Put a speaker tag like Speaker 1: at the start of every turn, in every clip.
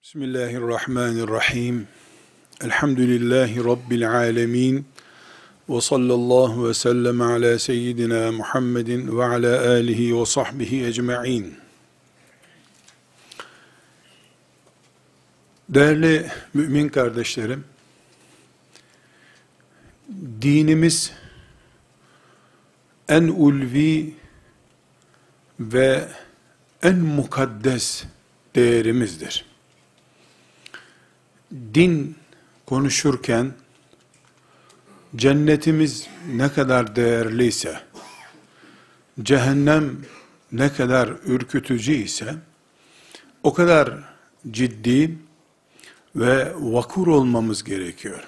Speaker 1: Bismillahirrahmanirrahim. Elhamdülillahi Rabbil alemin. Ve sallallahu ve sellem ala seyyidina Muhammedin ve ala alihi ve sahbihi ecma'in. Değerli mümin kardeşlerim, dinimiz en ulvi ve en mukaddes değerimizdir. Din konuşurken cennetimiz ne kadar değerliyse, cehennem ne kadar ürkütücü ise o kadar ciddi ve vakur olmamız gerekiyor.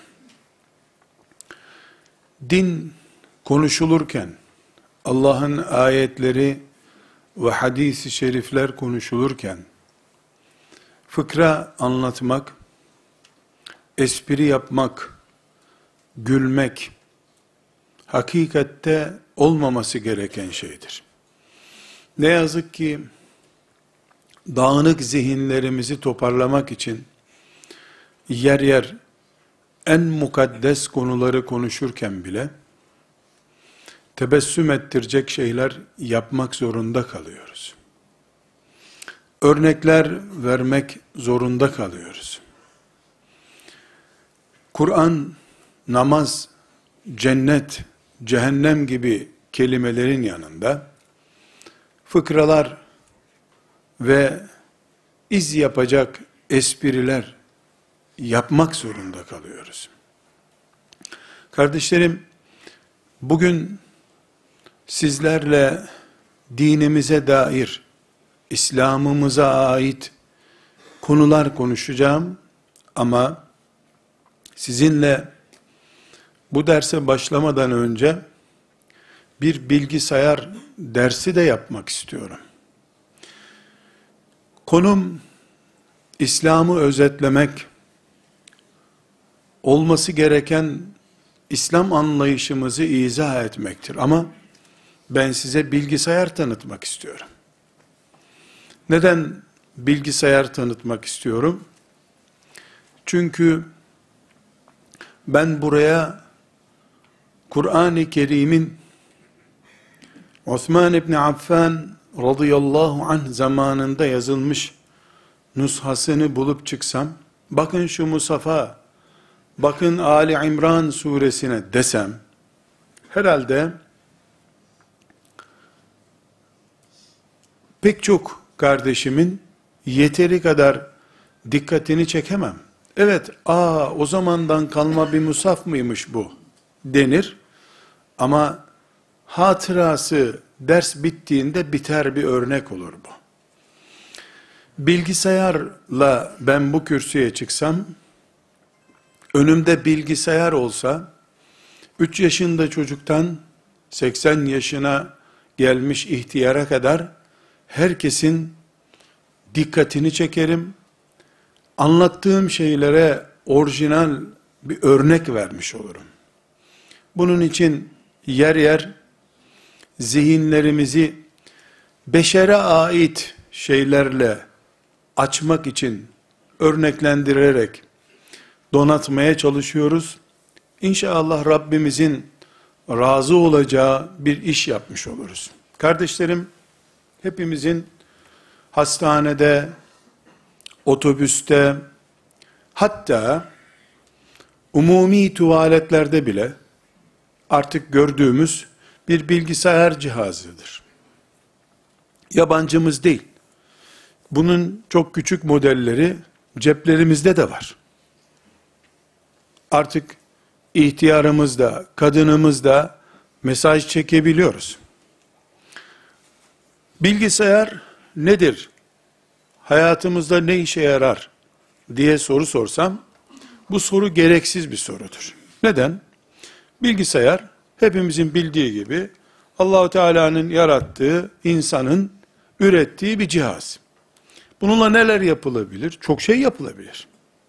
Speaker 1: Din konuşulurken, Allah'ın ayetleri ve hadis-i şerifler konuşulurken, fıkra anlatmak, espri yapmak, gülmek, hakikatte olmaması gereken şeydir. Ne yazık ki, dağınık zihinlerimizi toparlamak için, yer yer en mukaddes konuları konuşurken bile, tebessüm ettirecek şeyler yapmak zorunda kalıyoruz. Örnekler vermek zorunda kalıyoruz. Kur'an, namaz, cennet, cehennem gibi kelimelerin yanında, fıkralar ve iz yapacak espriler yapmak zorunda kalıyoruz. Kardeşlerim, bugün sizlerle dinimize dair, İslam'ımıza ait konular konuşacağım ama sizinle bu derse başlamadan önce bir bilgisayar dersi de yapmak istiyorum. Konum İslam'ı özetlemek, olması gereken İslam anlayışımızı izah etmektir. Ama ben size bilgisayar tanıtmak istiyorum. Neden bilgisayar tanıtmak istiyorum? Çünkü ben buraya Kur'an-ı Kerim'in Osman İbni Affan radıyallahu anh zamanında yazılmış nüshasını bulup çıksam, bakın şu mushafa, bakın Ali İmran suresine desem, herhalde pek çok kardeşimin yeteri kadar dikkatini çekemem. Evet, o zamandan kalma bir mushaf mıymış bu denir. Ama hatırası ders bittiğinde biter bir örnek olur bu. Bilgisayarla ben bu kürsüye çıksam, önümde bilgisayar olsa, 3 yaşında çocuktan 80 yaşına gelmiş ihtiyara kadar herkesin dikkatini çekerim. Anlattığım şeylere orijinal bir örnek vermiş olurum. Bunun için yer yer zihinlerimizi beşere ait şeylerle açmak için örneklendirerek donatmaya çalışıyoruz. İnşallah Rabbimizin razı olacağı bir iş yapmış oluruz. Kardeşlerim, hepimizin hastanede, otobüste, hatta umumi tuvaletlerde bile artık gördüğümüz bir bilgisayar cihazıdır. Yabancımız değil. Bunun çok küçük modelleri ceplerimizde de var. Artık ihtiyarımız da, kadınımız da mesaj çekebiliyoruz. Bilgisayar nedir? Hayatımızda ne işe yarar diye soru sorsam, bu soru gereksiz bir sorudur. Neden? Bilgisayar, hepimizin bildiği gibi, Allah-u Teala'nın yarattığı, insanın ürettiği bir cihaz. Bununla neler yapılabilir? Çok şey yapılabilir.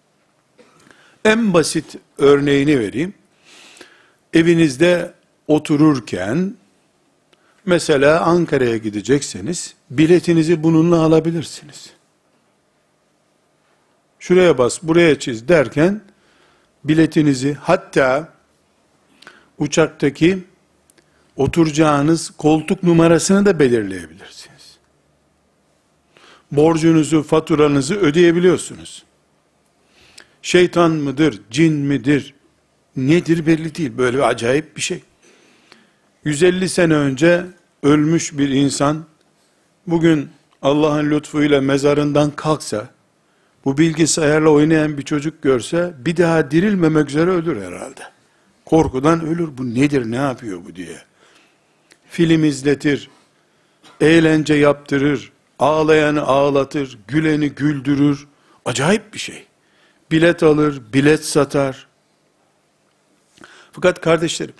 Speaker 1: En basit örneğini vereyim. Evinizde otururken, mesela Ankara'ya gidecekseniz, biletinizi bununla alabilirsiniz. şuraya bas, buraya çiz derken, biletinizi, hatta uçaktaki oturacağınız koltuk numarasını da belirleyebilirsiniz. Borcunuzu, faturanızı ödeyebiliyorsunuz. Şeytan mıdır, cin midir, nedir belli değil. Böyle bir acayip bir şey. 150 sene önce ölmüş bir insan, bugün Allah'ın lütfuyla mezarından kalksa, bu bilgisayarla oynayan bir çocuk görse, bir daha dirilmemek üzere ölür herhalde. Korkudan ölür. Bu nedir, ne yapıyor bu diye. Film izletir, eğlence yaptırır, ağlayanı ağlatır, güleni güldürür. Acayip bir şey. Bilet alır, bilet satar. Fakat kardeşlerim,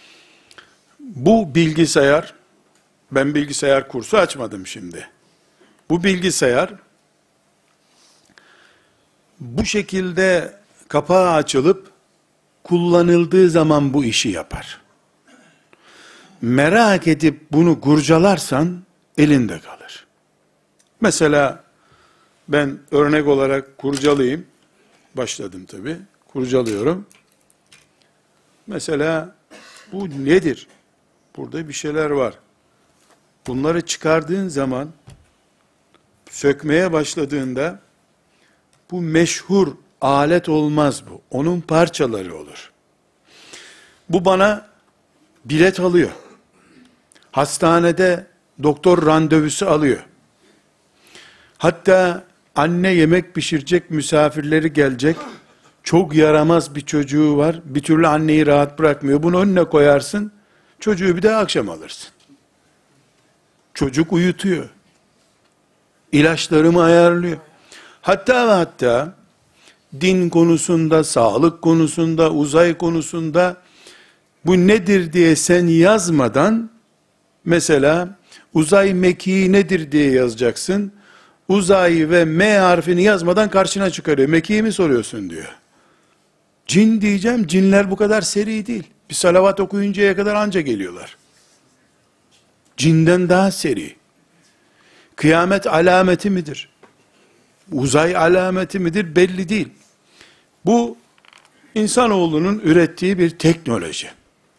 Speaker 1: bu bilgisayar, ben bilgisayar kursu açmadım şimdi. Bu bilgisayar, bu şekilde kapağı açılıp, kullanıldığı zaman bu işi yapar. Merak edip bunu kurcalarsan, elinde kalır. Mesela, ben örnek olarak kurcalayayım. Başladım tabii. Kurcalıyorum. Mesela, bu nedir? Burada bir şeyler var. Bunları çıkardığın zaman, sökmeye başladığında, bu meşhur alet olmaz bu. Onun parçaları olur. Bu bana bilet alıyor. Hastanede doktor randevusu alıyor. Hatta anne yemek pişirecek, misafirleri gelecek. Çok yaramaz bir çocuğu var. Bir türlü anneyi rahat bırakmıyor. Bunu önüne koyarsın. Çocuğu bir daha akşam alırsın. Çocuk uyutuyor. İlaçlarımı ayarlıyor. Hatta din konusunda, sağlık konusunda, uzay konusunda bu nedir diye sen yazmadan, mesela uzay mekiği nedir diye yazacaksın. Uzay ve M harfini yazmadan karşına çıkarıyor. Mekiği mi soruyorsun diyor. Cin diyeceğim, cinler bu kadar seri değil. Bir salavat okuyuncaya kadar anca geliyorlar. Cinden daha seri. Kıyamet alameti midir? Uzay alameti midir? Belli değil. Bu, insanoğlunun ürettiği bir teknoloji.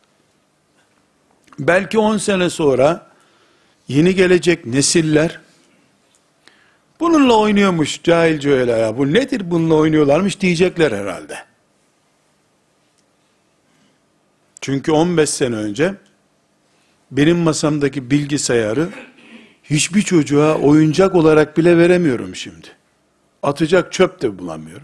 Speaker 1: Belki 10 sene sonra, yeni gelecek nesiller, bununla oynuyormuş cahilce öyle ya, bu nedir bununla oynuyorlarmış diyecekler herhalde. Çünkü 15 sene önce, benim masamdaki bilgisayarı, hiçbir çocuğa oyuncak olarak bile veremiyorum şimdi. Atacak çöp de bulamıyorum.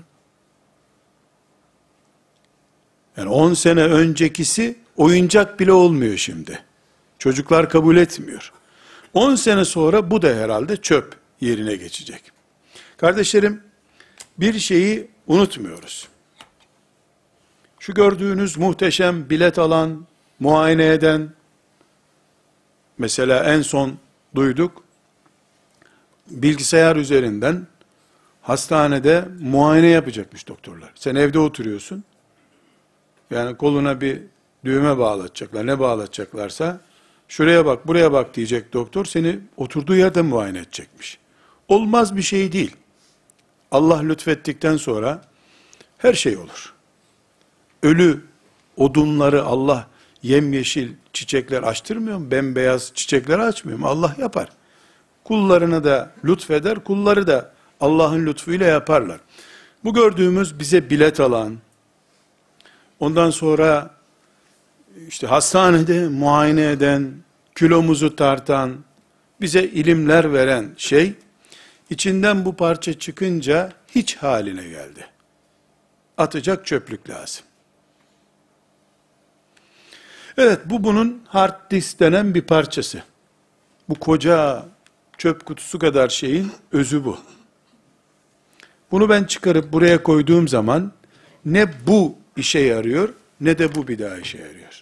Speaker 1: Yani 10 sene öncekisi oyuncak bile olmuyor şimdi. Çocuklar kabul etmiyor. 10 sene sonra bu da herhalde çöp yerine geçecek. Kardeşlerim, bir şeyi unutmuyoruz. Şu gördüğünüz muhteşem bilet alan, muayene eden, mesela en son duyduk, bilgisayar üzerinden hastanede muayene yapacakmış doktorlar. Sen evde oturuyorsun, yani koluna bir düğme bağlatacaklar, ne bağlatacaklarsa, şuraya bak, buraya bak diyecek doktor, seni oturduğu yerde muayene edecekmiş. Olmaz bir şey değil. Allah lütfettikten sonra, her şey olur. Ölü odunları Allah yemyeşil çiçekler açtırmıyor mu? Bembeyaz çiçekler açmıyor mu? Allah yapar. Kullarına da lütfeder, kulları da Allah'ın lütfuyla yaparlar. Bu gördüğümüz bize bilet alan, ondan sonra işte hastanede muayene eden, kilomuzu tartan, bize ilimler veren şey, içinden bu parça çıkınca hiç haline geldi. Atacak çöplük lazım. Evet, bu bunun hard disk denen bir parçası. Bu koca çöp kutusu kadar şeyin özü bu. Bunu ben çıkarıp buraya koyduğum zaman, ne bu işe yarıyor, ne de bu bir daha işe yarıyor.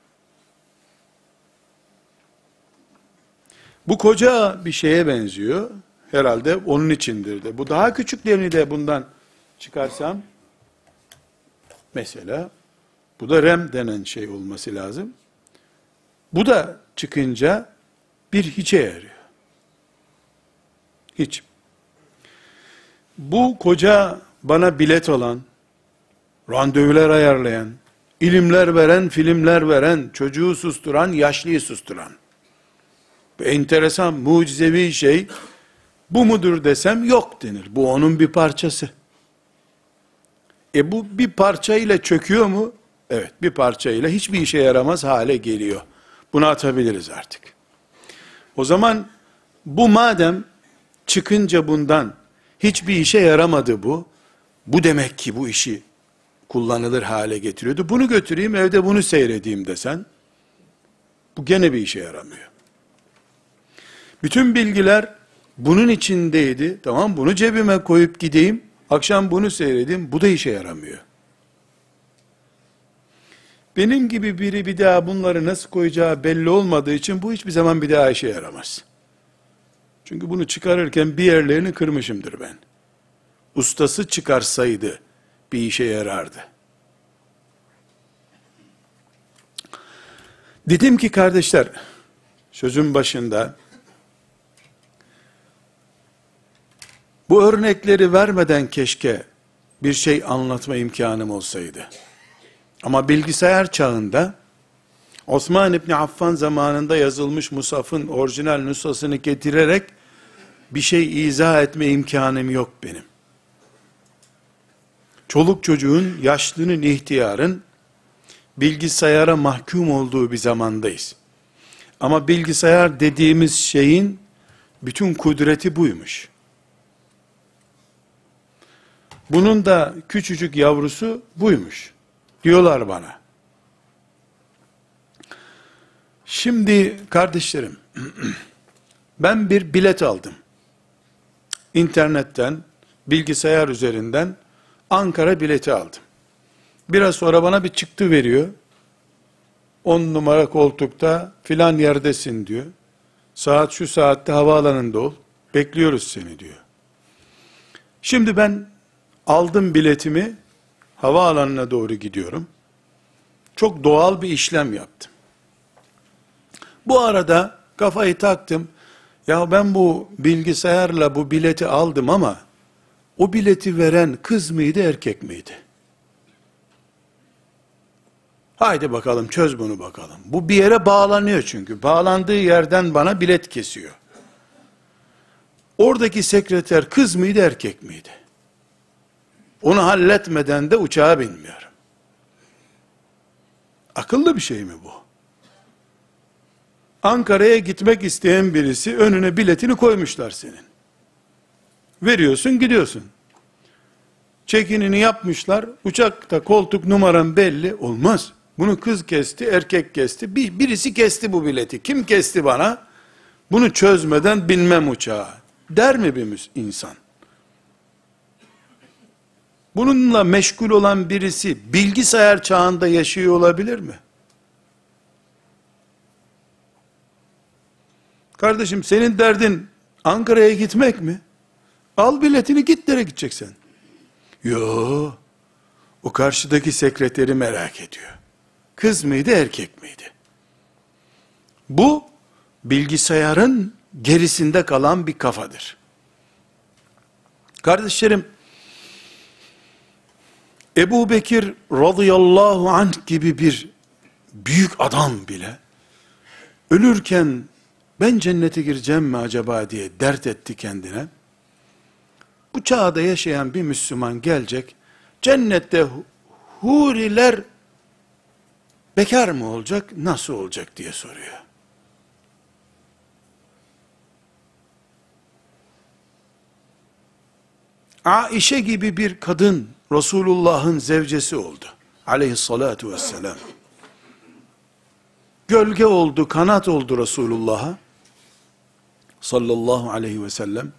Speaker 1: Bu koca bir şeye benziyor. Herhalde onun içindir de. Bu daha küçüklerini de bundan çıkarsam, mesela, bu da RAM denen şey olması lazım. Bu da çıkınca bir hiçe yarıyor. Hiç. Bu koca bana bilet olan, randevular ayarlayan, ilimler veren, filmler veren, çocuğu susturan, yaşlıyı susturan. Bu enteresan, mucizevi şey, bu mudur desem yok denir. Bu onun bir parçası. Bu bir parçayla çöküyor mu? Evet, bir parçayla hiçbir işe yaramaz hale geliyor. Bunu atabiliriz artık. O zaman bu madem çıkınca bundan hiçbir işe yaramadı bu, bu demek ki bu işi kullanılır hale getiriyordu. Bunu götüreyim evde bunu seyredeyim desen, bu gene bir işe yaramıyor. Bütün bilgiler bunun içindeydi. Tamam, bunu cebime koyup gideyim, akşam bunu seyredeyim, bu da işe yaramıyor. Benim gibi biri bir daha bunları nasıl koyacağı belli olmadığı için bu hiçbir zaman bir daha işe yaramaz. Çünkü bunu çıkarırken bir yerlerini kırmışımdır ben. Ustası çıkarsaydı bir işe yarardı. Dedim ki kardeşler, sözün başında, bu örnekleri vermeden keşke bir şey anlatma imkanım olsaydı. Ama bilgisayar çağında, Osman İbni Affan zamanında yazılmış Musaf'ın orijinal nüshasını getirerek, bir şey izah etme imkanım yok benim. Çoluk çocuğun, yaşlının, ihtiyarın, bilgisayara mahkum olduğu bir zamandayız. Ama bilgisayar dediğimiz şeyin, bütün kudreti buymuş. Bunun da küçücük yavrusu buymuş. Diyorlar bana. Şimdi kardeşlerim, ben bir bilet aldım. İnternetten, bilgisayar üzerinden Ankara bileti aldım. Biraz sonra bana bir çıktı veriyor. 10 numara koltukta filan yerdesin diyor. Saat şu saatte havaalanında ol. Bekliyoruz seni diyor. Şimdi ben aldım biletimi, havaalanına doğru gidiyorum. Çok doğal bir işlem yaptım. Bu arada kafayı taktım. Ya ben bu bilgisayarla bu bileti aldım ama o bileti veren kız mıydı, erkek miydi? Haydi bakalım, çöz bunu bakalım. Bu bir yere bağlanıyor çünkü. Bağlandığı yerden bana bilet kesiyor. Oradaki sekreter kız mıydı, erkek miydi? Onu halletmeden de uçağa binmiyorum. Akıllı bir şey mi bu? Ankara'ya gitmek isteyen birisi, önüne biletini koymuşlar senin. Veriyorsun, gidiyorsun. Check-in'ini yapmışlar, uçakta koltuk numaran belli, olmaz. Bunu kız kesti, erkek kesti, birisi kesti bu bileti. Kim kesti bana? Bunu çözmeden binmem uçağa. Der mi bir insan? Bununla meşgul olan birisi bilgisayar çağında yaşıyor olabilir mi? Kardeşim, senin derdin Ankara'ya gitmek mi? Al biletini, git, nereye gideceksin? Yo, o karşıdaki sekreteri merak ediyor. Kız mıydı, erkek miydi? Bu bilgisayarın gerisinde kalan bir kafadır. Kardeşlerim, Ebu Bekir radıyallahu anh gibi bir büyük adam bile ölürken ben cennete gireceğim mi acaba diye dert etti kendine. Bu çağda yaşayan bir Müslüman gelecek, cennette huriler bekar mı olacak, nasıl olacak diye soruyor. Aişe gibi bir kadın Resulullah'ın zevcesi oldu. Aleyhissalatu vesselam. Gölge oldu, kanat oldu Resulullah'a. Sallallahu aleyhi ve sellem.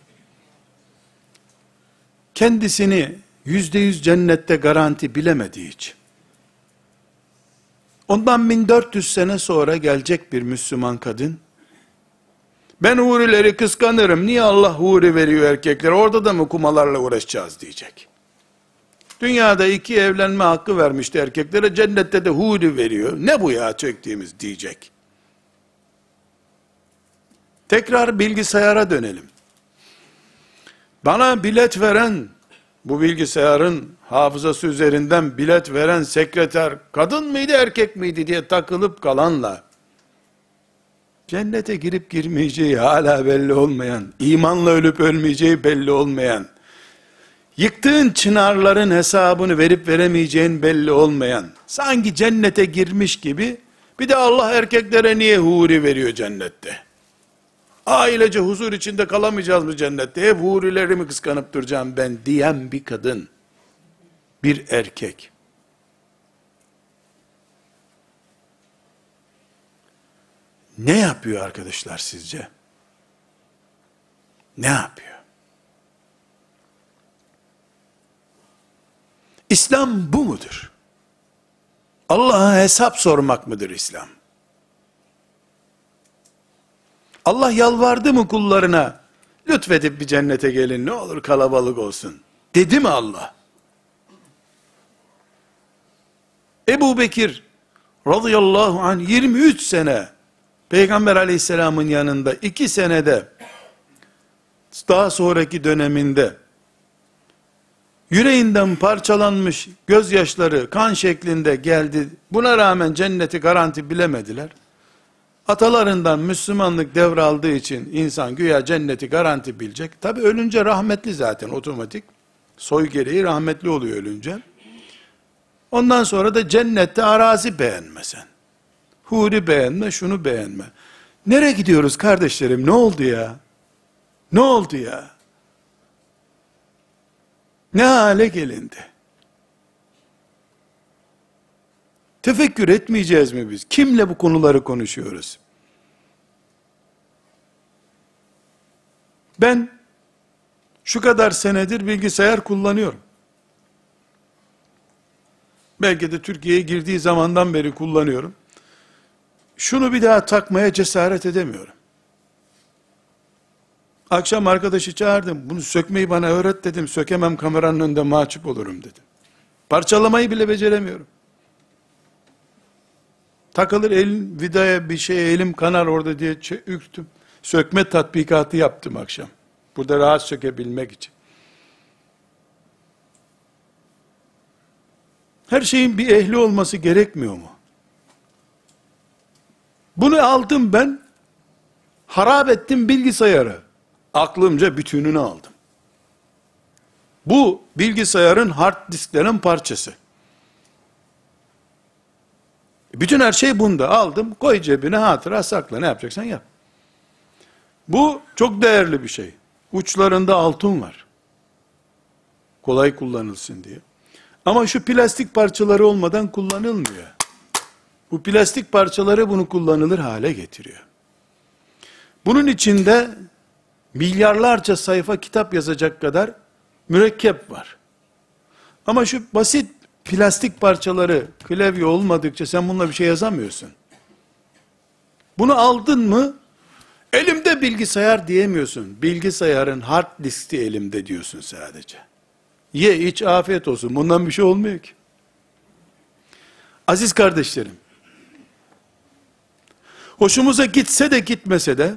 Speaker 1: Kendisini %100 cennette garanti bilemediği için, ondan 1400 sene sonra gelecek bir Müslüman kadın, ben hurileri kıskanırım, niye Allah huri veriyor erkeklere, orada da mı kumalarla uğraşacağız diyecek. Dünyada 2 evlenme hakkı vermişti erkeklere, cennette de huri veriyor, ne bu ya çektiğimiz diyecek. Tekrar bilgisayara dönelim. Bana bilet veren bu bilgisayarın hafızası üzerinden bilet veren sekreter kadın mıydı erkek miydi diye takılıp kalanla, cennete girip girmeyeceği hala belli olmayan, imanla ölüp ölmeyeceği belli olmayan, yıktığın çınarların hesabını verip veremeyeceğin belli olmayan, sanki cennete girmiş gibi, bir de Allah erkeklere niye huri veriyor cennette? Ailece huzur içinde kalamayacağız mı cennette? Hep hurileri mi kıskanıp duracağım ben diyen bir kadın, bir erkek. Ne yapıyor arkadaşlar sizce? Ne yapıyor? İslam bu mudur? Allah'a hesap sormak mıdır İslam? Allah yalvardı mı kullarına, lütfedip bir cennete gelin, ne olur kalabalık olsun, dedi mi Allah? Ebu Bekir radıyallahu anh 23 sene Peygamber aleyhisselamın yanında, 2 senede daha sonraki döneminde yüreğinden parçalanmış, gözyaşları kan şeklinde geldi. Buna rağmen cenneti garanti bilemediler. Atalarından Müslümanlık devraldığı için insan güya cenneti garanti bilecek. Tabi ölünce rahmetli zaten otomatik. Soy gereği rahmetli oluyor ölünce. Ondan sonra da cennette arazi beğenme sen. Huri beğenme, şunu beğenme. Nereye gidiyoruz kardeşlerim? Ne oldu ya? Ne oldu ya? Ne hale gelindi? Tefekkür etmeyeceğiz mi biz? Kimle bu konuları konuşuyoruz? Ben şu kadar senedir bilgisayar kullanıyorum. Belki de Türkiye'ye girdiği zamandan beri kullanıyorum. Şunu bir daha takmaya cesaret edemiyorum. Akşam arkadaşı çağırdım. Bunu sökmeyi bana öğret dedim. Sökemem, kameranın önünde mahcup olurum dedim. Parçalamayı bile beceremiyorum. Takılır elim vidaya, bir şey elim kanar orada diye ürktüm. Sökme tatbikatı yaptım akşam. Burada rahat sökebilmek için. Her şeyin bir ehli olması gerekmiyor mu? Bunu aldım ben, harap ettim bilgisayarı. Aklımca bütününü aldım. Bu bilgisayarın hard disklerin parçası. Bütün her şey bunda. Aldım, koy cebine, hatıra sakla, ne yapacaksan yap. Bu çok değerli bir şey. Uçlarında altın var. Kolay kullanılsın diye. Ama şu plastik parçaları olmadan kullanılmıyor. Bu plastik parçaları bunu kullanılır hale getiriyor. Bunun içinde milyarlarca sayfa kitap yazacak kadar mürekkep var. Ama şu basit plastik parçaları, klavye olmadıkça sen bununla bir şey yazamıyorsun. Bunu aldın mı, elimde bilgisayar diyemiyorsun. Bilgisayarın hard diski elimde diyorsun sadece. Ye iç afiyet olsun. Bundan bir şey olmuyor ki. Aziz kardeşlerim, hoşumuza gitse de gitmese de,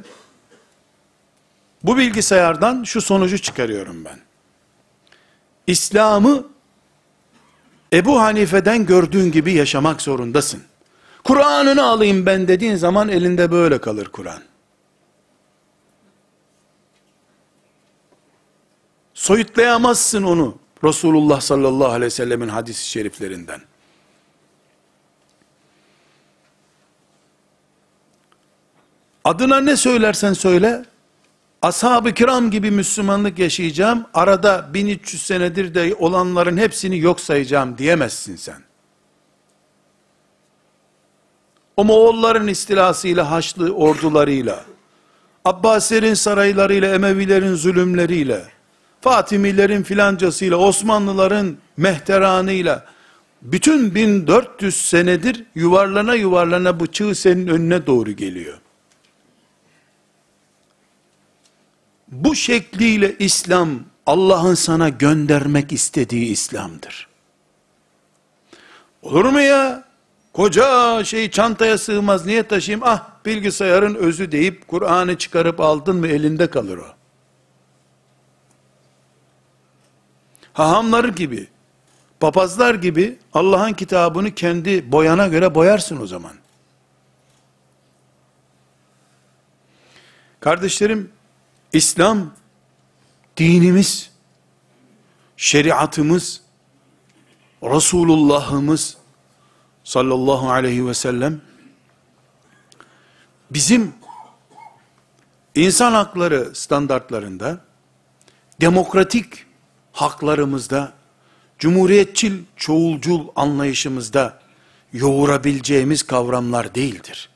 Speaker 1: bu bilgisayardan şu sonucu çıkarıyorum ben. İslam'ı Ebu Hanife'den gördüğün gibi yaşamak zorundasın. Kur'an'ını alayım ben dediğin zaman elinde böyle kalır Kur'an. Soyutlayamazsın onu Resulullah sallallahu aleyhi ve sellemin hadis-i şeriflerinden. Adına ne söylersen söyle, ashab-ı kiram gibi Müslümanlık yaşayacağım, arada 1300 senedir de olanların hepsini yok sayacağım diyemezsin sen. O Moğolların istilasıyla, Haçlı ordularıyla, Abbasilerin saraylarıyla, Emevilerin zulümleriyle, Fatimilerin filancasıyla, Osmanlıların mehteranıyla, bütün 1400 senedir yuvarlana yuvarlana bu çığ senin önüne doğru geliyor. Bu şekliyle İslam, Allah'ın sana göndermek istediği İslam'dır. Olur mu ya? Koca şey çantaya sığmaz, niye taşıyayım? Ah, bilgisayarın özü deyip Kur'an'ı çıkarıp aldın mı elinde kalır o. Hahamlar gibi, papazlar gibi Allah'ın kitabını kendi boyana göre boyarsın o zaman. Kardeşlerim, İslam dinimiz, şeriatımız, Resulullah'ımız sallallahu aleyhi ve sellem bizim insan hakları standartlarında, demokratik haklarımızda, cumhuriyetçil, çoğulcul anlayışımızda yoğurabileceğimiz kavramlar değildir.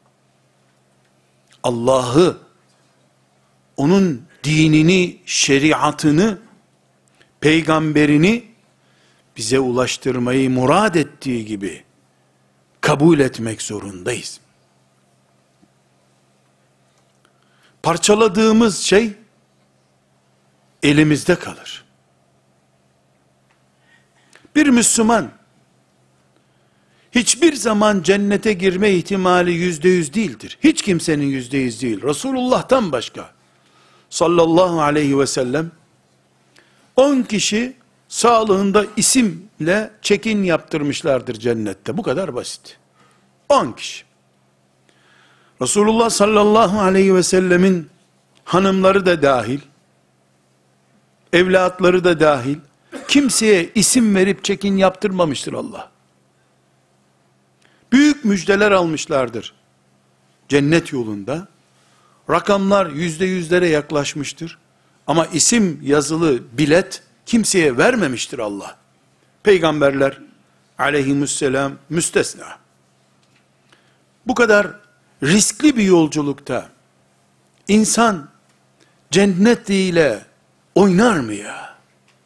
Speaker 1: Allah'ı, onun dinini, şeriatını, peygamberini bize ulaştırmayı murad ettiği gibi kabul etmek zorundayız. Parçaladığımız şey elimizde kalır. Bir Müslüman hiçbir zaman cennete girme ihtimali %100 değildir. Hiç kimsenin %100 değil. Resulullah'tan başka sallallahu aleyhi ve sellem 10 kişi sağlığında isimle check-in yaptırmışlardır cennette. Bu kadar basit. 10 kişi. Resulullah sallallahu aleyhi ve sellemin hanımları da dahil, evlatları da dahil, kimseye isim verip check-in yaptırmamıştır Allah. Büyük müjdeler almışlardır cennet yolunda. Rakamlar %100'lere yaklaşmıştır. Ama isim yazılı bilet kimseye vermemiştir Allah. Peygamberler aleyhisselam müstesna. Bu kadar riskli bir yolculukta insan cennet ile oynar mı ya?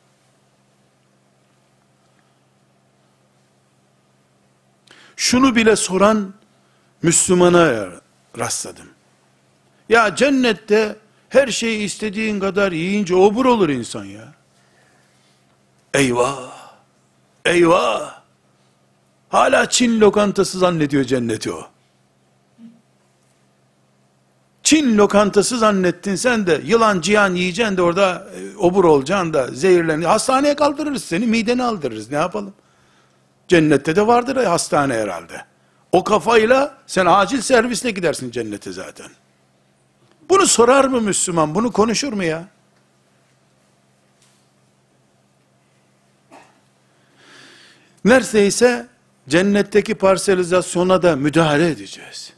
Speaker 1: Şunu bile soran Müslümana rastladım. Ya cennette her şeyi istediğin kadar yiyince obur olur insan ya. Eyvah! Eyvah! Hala Çin lokantası zannediyor cenneti o. Çin lokantası zannettin sen de, yılan cihan yiyeceksin de orada obur olacaksın da zehirlen. Hastaneye kaldırırız seni, mideni aldırırız, ne yapalım? Cennette de vardır hastane herhalde. O kafayla sen acil servisle gidersin cennete zaten. Bunu sorar mı Müslüman? Bunu konuşur mu ya? Neredeyse cennetteki parselizasyona da müdahale edeceğiz.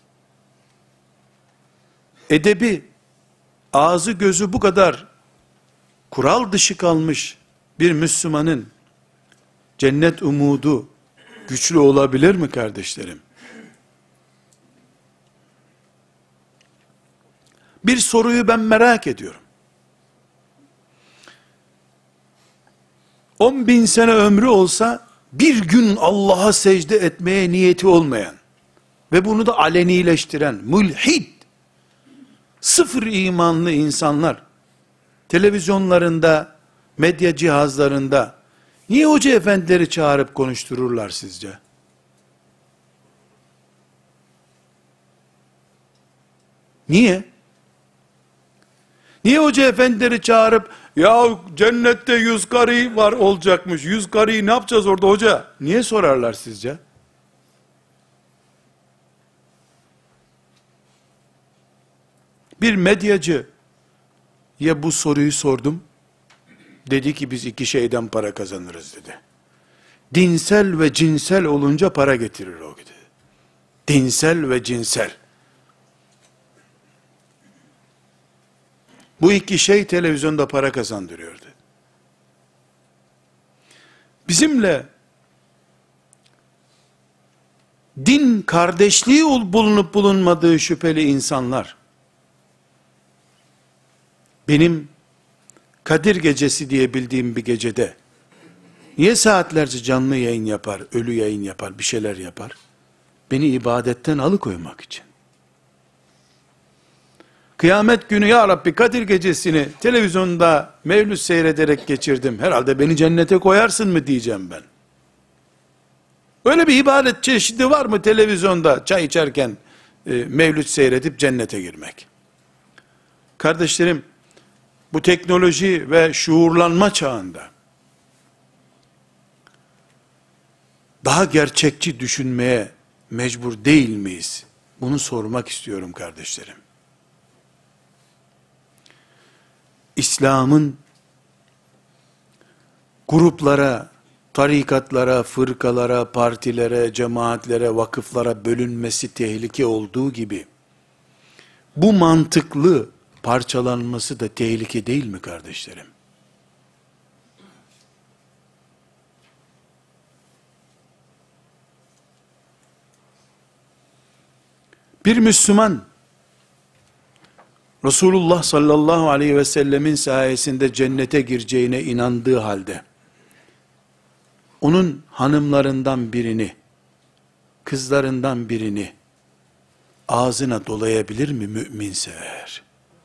Speaker 1: Edebi, ağzı gözü bu kadar kural dışı kalmış bir Müslümanın cennet umudu güçlü olabilir mi kardeşlerim? Bir soruyu ben merak ediyorum. 10.000 sene ömrü olsa bir gün Allah'a secde etmeye niyeti olmayan ve bunu da alenileştiren mülhid, sıfır imanlı insanlar televizyonlarında, medya cihazlarında niye hoca efendileri çağırıp konuştururlar sizce? Niye? Niye hoca efendileri çağırıp, ya cennette 100 karı var olacakmış, 100 karıyı ne yapacağız orada hoca? Niye sorarlar sizce? Bir medyacı ya bu soruyu sordum, dedi ki biz iki şeyden para kazanırız dedi. Dinsel ve cinsel olunca para getirir o dedi. Dinsel ve cinsel. Bu iki şey televizyonda para kazandırıyordu. Bizimle din kardeşliği bulunup bulunmadığı şüpheli insanlar, benim Kadir Gecesi diye bildiğim bir gecede, niye saatlerce canlı yayın yapar, ölü yayın yapar, bir şeyler yapar? Beni ibadetten alıkoymak için. Kıyamet günü ya Rabbi Kadir Gecesini televizyonda mevlüt seyrederek geçirdim. Herhalde beni cennete koyarsın mı diyeceğim ben. Öyle bir ibadet çeşidi var mı televizyonda çay içerken mevlüt seyredip cennete girmek? Kardeşlerim, bu teknoloji ve şuurlanma çağında daha gerçekçi düşünmeye mecbur değil miyiz? Bunu sormak istiyorum kardeşlerim. İslam'ın gruplara, tarikatlara, fırkalara, partilere, cemaatlere, vakıflara bölünmesi tehlike olduğu gibi, bu mantıklı parçalanması da tehlike değil mi kardeşlerim? Bir Müslüman, Resulullah sallallahu aleyhi ve sellemin sayesinde cennete gireceğine inandığı halde, onun hanımlarından birini, kızlarından birini, ağzına dolayabilir mi müminse eğer?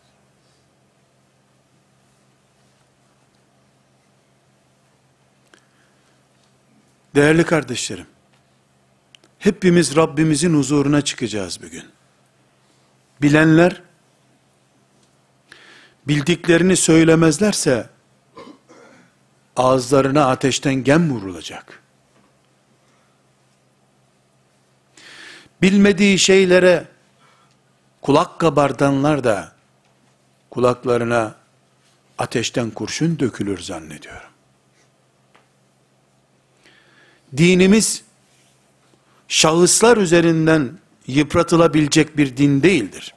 Speaker 1: Değerli kardeşlerim, hepimiz Rabbimizin huzuruna çıkacağız bugün. Bilenler, bildiklerini söylemezlerse, ağızlarına ateşten gem vurulacak. Bilmediği şeylere kulak kabartanlar da, kulaklarına ateşten kurşun dökülür zannediyorum. Dinimiz, şahıslar üzerinden yıpratılabilecek bir din değildir.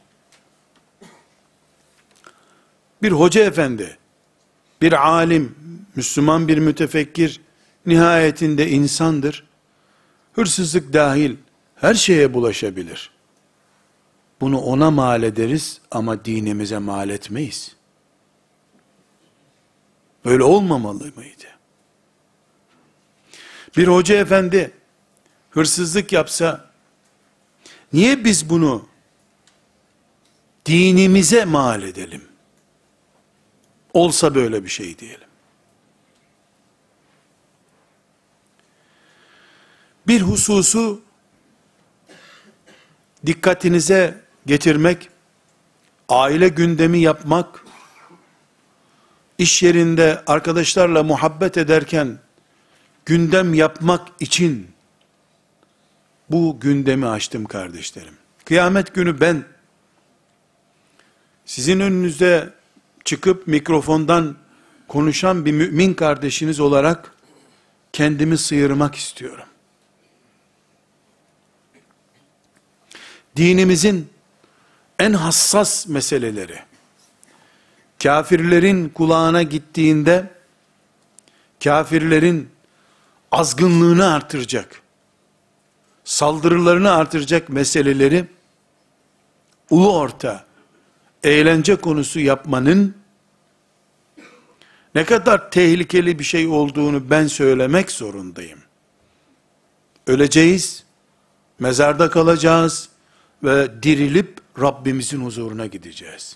Speaker 1: Bir hoca efendi, bir alim, Müslüman bir mütefekkir, nihayetinde insandır. Hırsızlık dahil her şeye bulaşabilir. Bunu ona mal ederiz ama dinimize mal etmeyiz. Böyle olmamalı mıydı? Bir hoca efendi hırsızlık yapsa, niye biz bunu dinimize mal edelim? Olsa böyle bir şey diyelim. Bir hususu dikkatinize getirmek, aile gündemi yapmak, iş yerinde arkadaşlarla muhabbet ederken gündem yapmak için bu gündemi açtım kardeşlerim. Kıyamet günü ben sizin önünüze çıkıp mikrofondan konuşan bir mümin kardeşiniz olarak kendimi sıyırmak istiyorum. Dinimizin en hassas meseleleri, kafirlerin kulağına gittiğinde, kafirlerin azgınlığını artıracak, saldırılarını artıracak meseleleri, ulu orta, eğlence konusu yapmanın, ne kadar tehlikeli bir şey olduğunu ben söylemek zorundayım. Öleceğiz, mezarda kalacağız ve dirilip Rabbimizin huzuruna gideceğiz.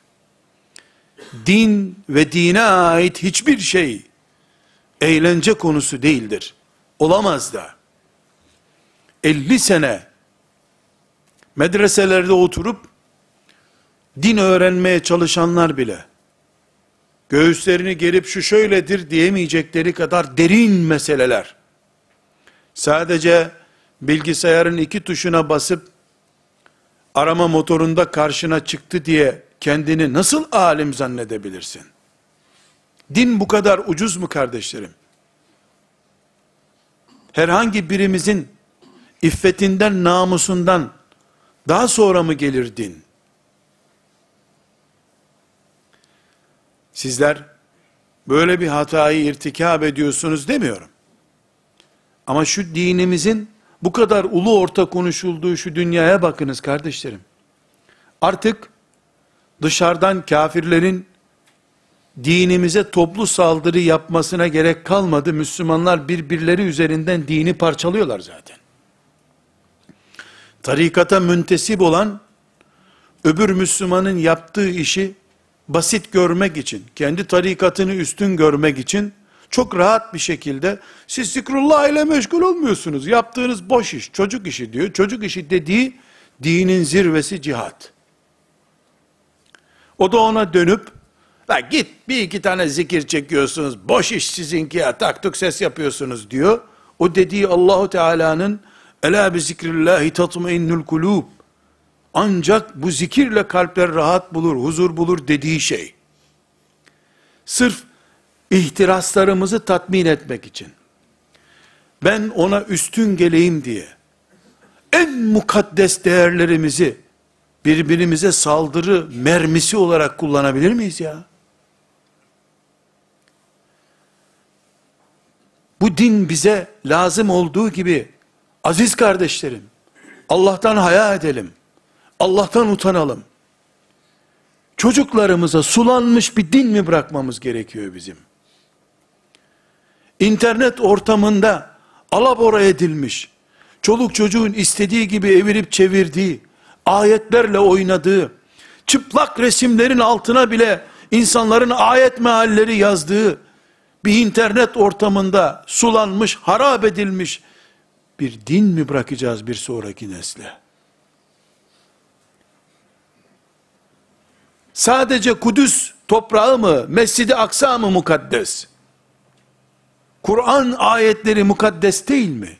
Speaker 1: Din ve dine ait hiçbir şey eğlence konusu değildir. Olamaz da. 50 sene medreselerde oturup din öğrenmeye çalışanlar bile göğüslerini gerip şu şöyledir diyemeyecekleri kadar derin meseleler, sadece bilgisayarın 2 tuşuna basıp arama motorunda karşına çıktı diye kendini nasıl alim zannedebilirsin? Din bu kadar ucuz mu kardeşlerim? Herhangi birimizin iffetinden, namusundan daha sonra mı gelir din? Sizler böyle bir hatayı irtikab ediyorsunuz demiyorum. Ama şu dinimizin bu kadar ulu orta konuşulduğu şu dünyaya bakınız kardeşlerim. Artık dışarıdan kafirlerin dinimize toplu saldırı yapmasına gerek kalmadı. Müslümanlar birbirleri üzerinden dini parçalıyorlar zaten. Tarikata müntesip olan öbür Müslümanın yaptığı işi basit görmek için, kendi tarikatını üstün görmek için çok rahat bir şekilde siz zikrullah ile meşgul olmuyorsunuz. Yaptığınız boş iş, çocuk işi diyor. Çocuk işi dediği dinin zirvesi cihat. O da ona dönüp la git bir iki tane zikir çekiyorsunuz. Boş iş sizinki ya, taktuk ses yapıyorsunuz diyor. O dediği Allahu Teala'nın "Ela bi zikrillahi tatmainnul kulub." Ancak bu zikirle kalpler rahat bulur, huzur bulur dediği şey. Sırf ihtiraslarımızı tatmin etmek için, ben ona üstün geleyim diye, en mukaddes değerlerimizi birbirimize saldırı mermisi olarak kullanabilir miyiz ya? Bu din bize lazım olduğu gibi, aziz kardeşlerim, Allah'tan haya edelim, Allah'tan utanalım. Çocuklarımıza sulanmış bir din mi bırakmamız gerekiyor bizim? İnternet ortamında alabora edilmiş, çoluk çocuğun istediği gibi evirip çevirdiği, ayetlerle oynadığı, çıplak resimlerin altına bile insanların ayet mealleri yazdığı bir internet ortamında sulanmış, harap edilmiş bir din mi bırakacağız bir sonraki nesle? Sadece Kudüs toprağı mı, Mescid-i Aksa mı mukaddes? Kur'an ayetleri mukaddes değil mi?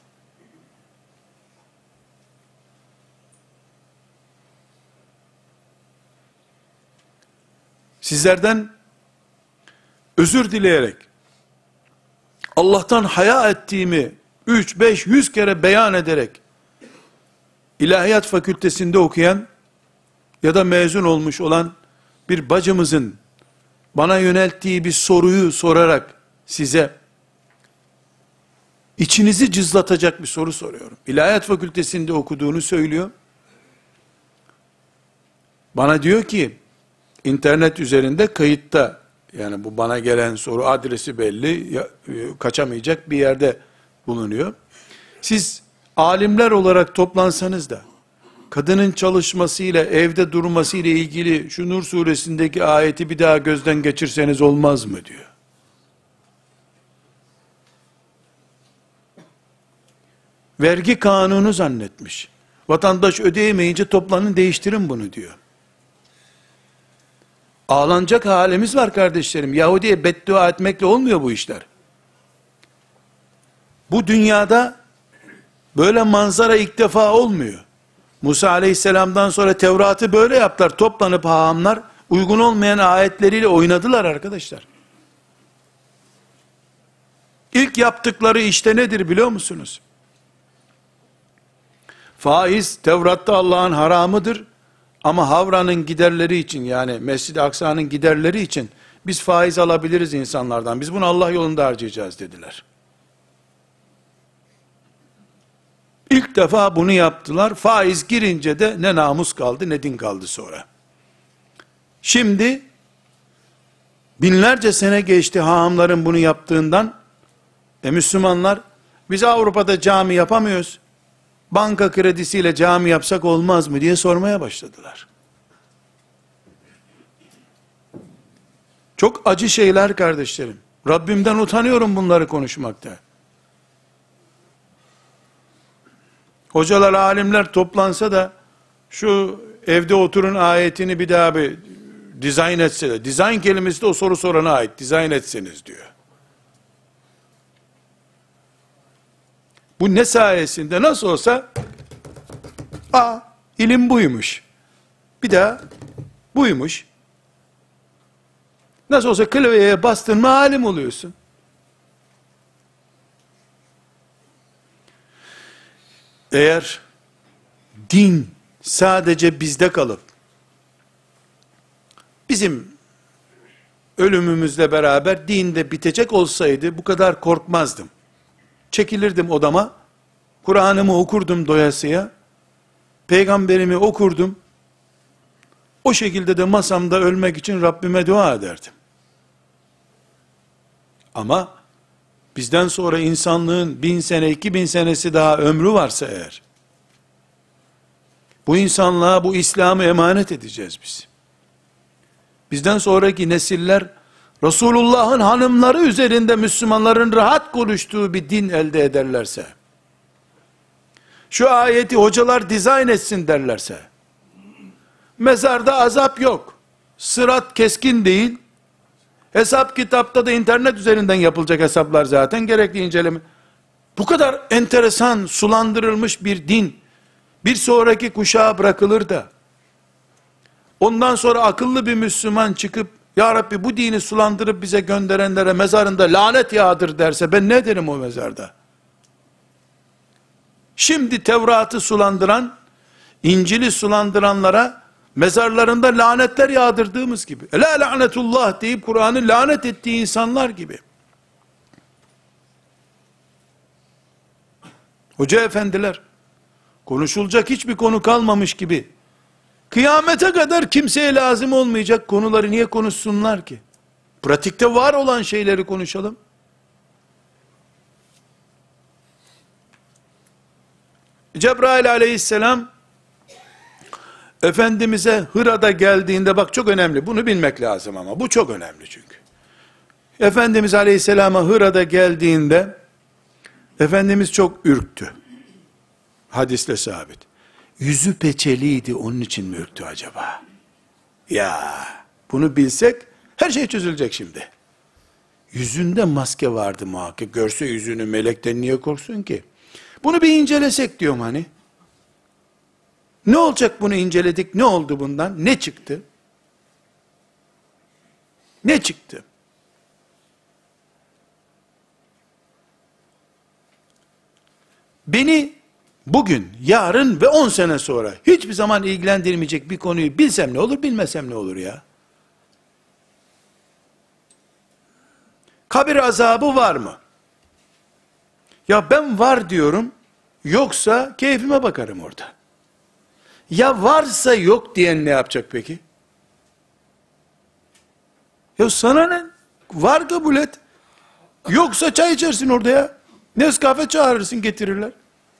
Speaker 1: Sizlerden özür dileyerek, Allah'tan haya ettiğimi 3, 5, 100 kere beyan ederek, İlahiyat Fakültesinde okuyan ya da mezun olmuş olan bir bacımızın bana yönelttiği bir soruyu sorarak size içinizi cızlatacak bir soru soruyorum. İlahiyat Fakültesinde okuduğunu söylüyor. Bana diyor ki, internet üzerinde kayıtta, yani bu bana gelen soru adresi belli, kaçamayacak bir yerde bulunuyor. Siz alimler olarak toplansanız da, kadının çalışmasıyla, evde durmasıyla ilgili şu Nur suresindeki ayeti bir daha gözden geçirseniz olmaz mı diyor. Vergi kanunu zannetmiş. Vatandaş ödeyemeyince toplanın değiştirin bunu diyor. Ağlanacak halimiz var kardeşlerim. Yahudi'ye beddua etmekle olmuyor bu işler. Bu dünyada böyle manzara ilk defa olmuyor. Musa aleyhisselamdan sonra Tevrat'ı böyle yaptılar. Toplanıp hahamlar uygun olmayan ayetleriyle oynadılar arkadaşlar. İlk yaptıkları işte nedir biliyor musunuz? Faiz Tevrat'ta Allah'ın haramıdır. Ama Havra'nın giderleri için, yani Mescid-i Aksa'nın giderleri için biz faiz alabiliriz insanlardan. Biz bunu Allah yolunda harcayacağız dediler. İlk defa bunu yaptılar. Faiz girince de ne namus kaldı ne din kaldı sonra. Şimdi binlerce sene geçti hahamların bunu yaptığından. Müslümanlar biz Avrupa'da cami yapamıyoruz, banka kredisiyle cami yapsak olmaz mı diye sormaya başladılar. Çok acı şeyler kardeşlerim. Rabbimden utanıyorum bunları konuşmakta. Hocalar, alimler toplansa da şu evde oturun ayetini bir daha bir dizayn etse de, dizayn kelimesi de o soru sorana ait, dizayn etseniz diyor. Bu ne sayesinde? Nasıl olsa ilim buymuş. Bir daha buymuş. Nasıl olsa klavyeye bastın mı alim oluyorsun. Eğer din sadece bizde kalıp bizim ölümümüzle beraber din de bitecek olsaydı bu kadar korkmazdım. Çekilirdim odama, Kur'an'ımı okurdum doyasıya, peygamberimi okurdum, o şekilde de masamda ölmek için Rabbime dua ederdim. Ama bizden sonra insanlığın 1000 sene, 2000 senesi daha ömrü varsa eğer, bu insanlığa bu İslam'ı emanet edeceğiz biz. Bizden sonraki nesiller, Resulullah'ın hanımları üzerinde Müslümanların rahat konuştuğu bir din elde ederlerse, şu ayeti hocalar dizayn etsin derlerse, mezarda azap yok, sırat keskin değil, hesap kitapta da internet üzerinden yapılacak hesaplar zaten, gerekli inceleme, Bu kadar enteresan, sulandırılmış bir din, bir sonraki kuşağa bırakılır da, ondan sonra akıllı bir Müslüman çıkıp, Ya Rabbi bu dini sulandırıp bize gönderenlere mezarında lanet yağdır derse, ben ne derim o mezarda? Şimdi Tevrat'ı sulandıran, İncil'i sulandıranlara, mezarlarında lanetler yağdırdığımız gibi, la lanetullah deyip Kur'an'ı lanet ettiği insanlar gibi. Hoca efendiler, konuşulacak hiçbir konu kalmamış gibi, kıyamete kadar kimseye lazım olmayacak konuları niye konuşsunlar ki? Pratikte var olan şeyleri konuşalım. Cebrail aleyhisselam, Efendimiz'e Hıra'da geldiğinde, bak çok önemli, bunu bilmek lazım ama, bu çok önemli çünkü. Efendimiz aleyhisselama Hıra'da geldiğinde, Efendimiz çok ürktü. Hadisle sabit. Yüzü peçeliydi, onun için mi ürktü acaba? Ya, bunu bilsek, her şey çözülecek şimdi. Yüzünde maske vardı muhakkak, görse yüzünü melekten niye korksun ki? Bunu bir incelesek diyorum hani. Ne olacak bunu inceledik, ne oldu bundan, ne çıktı? Ne çıktı? Beni bugün, yarın ve 10 sene sonra hiçbir zaman ilgilendirmeyecek bir konuyu bilsem ne olur, bilmesem ne olur ya? Kabir azabı var mı? Ya ben var diyorum, yoksa keyfime bakarım orada. Ya varsa yok diyen ne yapacak peki? Ya sana ne? Var kabul et. Yoksa çay içersin orada ya. Nescafe çağırırsın, getirirler.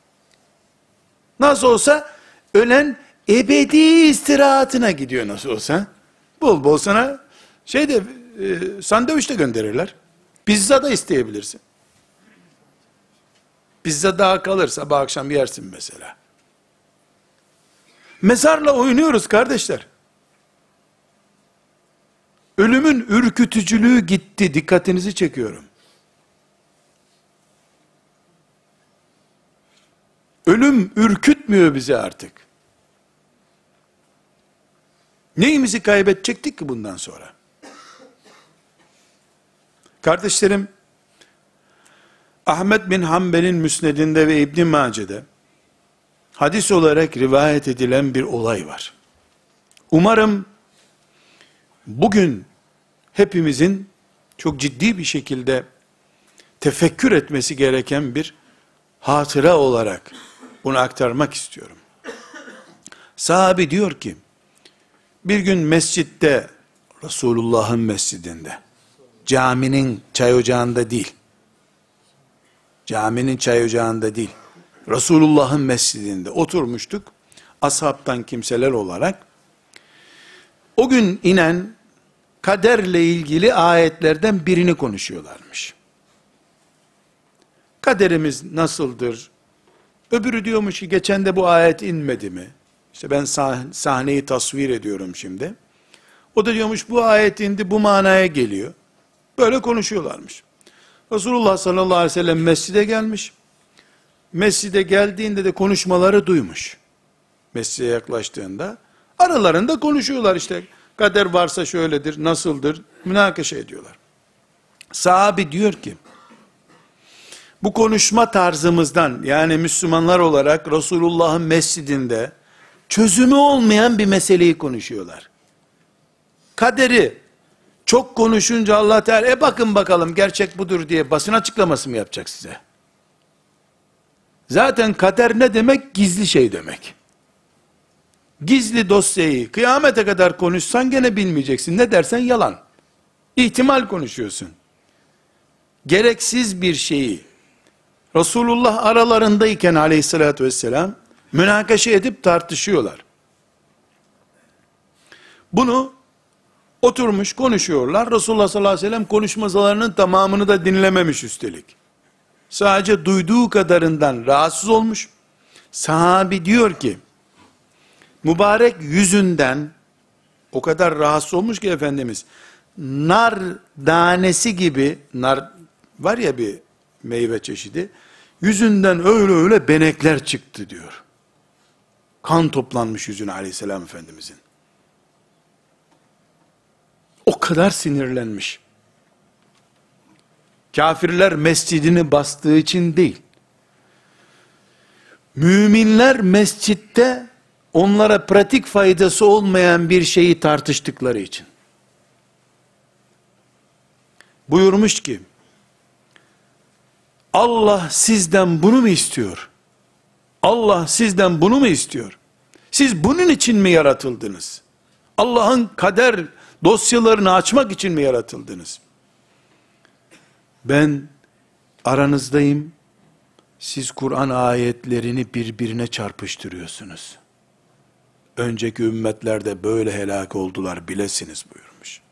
Speaker 1: Nasıl olsa ölen ebedi istirahatına gidiyor nasıl olsa. Bol bol sana sandviç de gönderirler. Pizza da isteyebilirsin. Pizza daha kalır, sabah akşam yersin mesela. Mezarla oynuyoruz kardeşler. Ölümün ürkütücülüğü gitti, dikkatinizi çekiyorum. Ölüm ürkütmüyor bizi artık. Neyimizi kaybedecektik ki bundan sonra? Kardeşlerim, Ahmed bin Hanbel'in Müsned'inde ve İbn Mace'de hadis olarak rivayet edilen bir olay var. Umarım bugün hepimizin çok ciddi bir şekilde tefekkür etmesi gereken bir hatıra olarak bunu aktarmak istiyorum. Sahabi diyor ki, bir gün mescitte, Resulullah'ın mescidinde, caminin çay ocağında değil, caminin çay ocağında değil, Resulullah'ın mescidinde oturmuştuk, ashabtan kimseler olarak. O gün inen kaderle ilgili ayetlerden birini konuşuyorlarmış. Kaderimiz nasıldır? Öbürü diyormuş ki, geçen de bu ayet inmedi mi? İşte ben sahneyi tasvir ediyorum şimdi. O da diyormuş, bu ayet indi, bu manaya geliyor. Böyle konuşuyorlarmış. Resulullah sallallahu aleyhi ve sellem mescide gelmiş. Mescide geldiğinde de konuşmaları duymuş. Mescide yaklaştığında aralarında konuşuyorlar işte. Kader varsa şöyledir, nasıldır, münakaşa ediyorlar. Sahabi diyor ki, bu konuşma tarzımızdan, yani Müslümanlar olarak Resulullah'ın mescidinde çözümü olmayan bir meseleyi konuşuyorlar. Kaderi çok konuşunca Allah Teala, bakın bakalım gerçek budur diye basın açıklaması mı yapacak size? Zaten kader ne demek? Gizli şey demek. Gizli dosyayı kıyamete kadar konuşsan gene bilmeyeceksin. Ne dersen yalan. İhtimal konuşuyorsun. Gereksiz bir şeyi Resulullah aralarındayken aleyhissalatü vesselam münakaşa edip tartışıyorlar. Bunu oturmuş konuşuyorlar. Resulullah sallallahu aleyhi ve sellem konuşmalarının tamamını da dinlememiş üstelik. Sadece duyduğu kadarından rahatsız olmuş. Sahabi diyor ki, mübarek yüzünden o kadar rahatsız olmuş ki Efendimiz, nar tanesi gibi, nar var ya bir meyve çeşidi, Yüzünden öyle öyle benekler çıktı diyor. Kan toplanmış yüzüne aleyhisselam efendimizin. O kadar sinirlenmiş. Kafirler mescidini bastığı için değil. Müminler mescitte onlara pratik faydası olmayan bir şeyi tartıştıkları için. Buyurmuş ki, Allah sizden bunu mu istiyor? Allah sizden bunu mu istiyor? Siz bunun için mi yaratıldınız? Allah'ın kader dosyalarını açmak için mi yaratıldınız? Ben aranızdayım. Siz Kur'an ayetlerini birbirine çarpıştırıyorsunuz. Önceki ümmetlerde böyle helak oldular bilesiniz buyurmuş.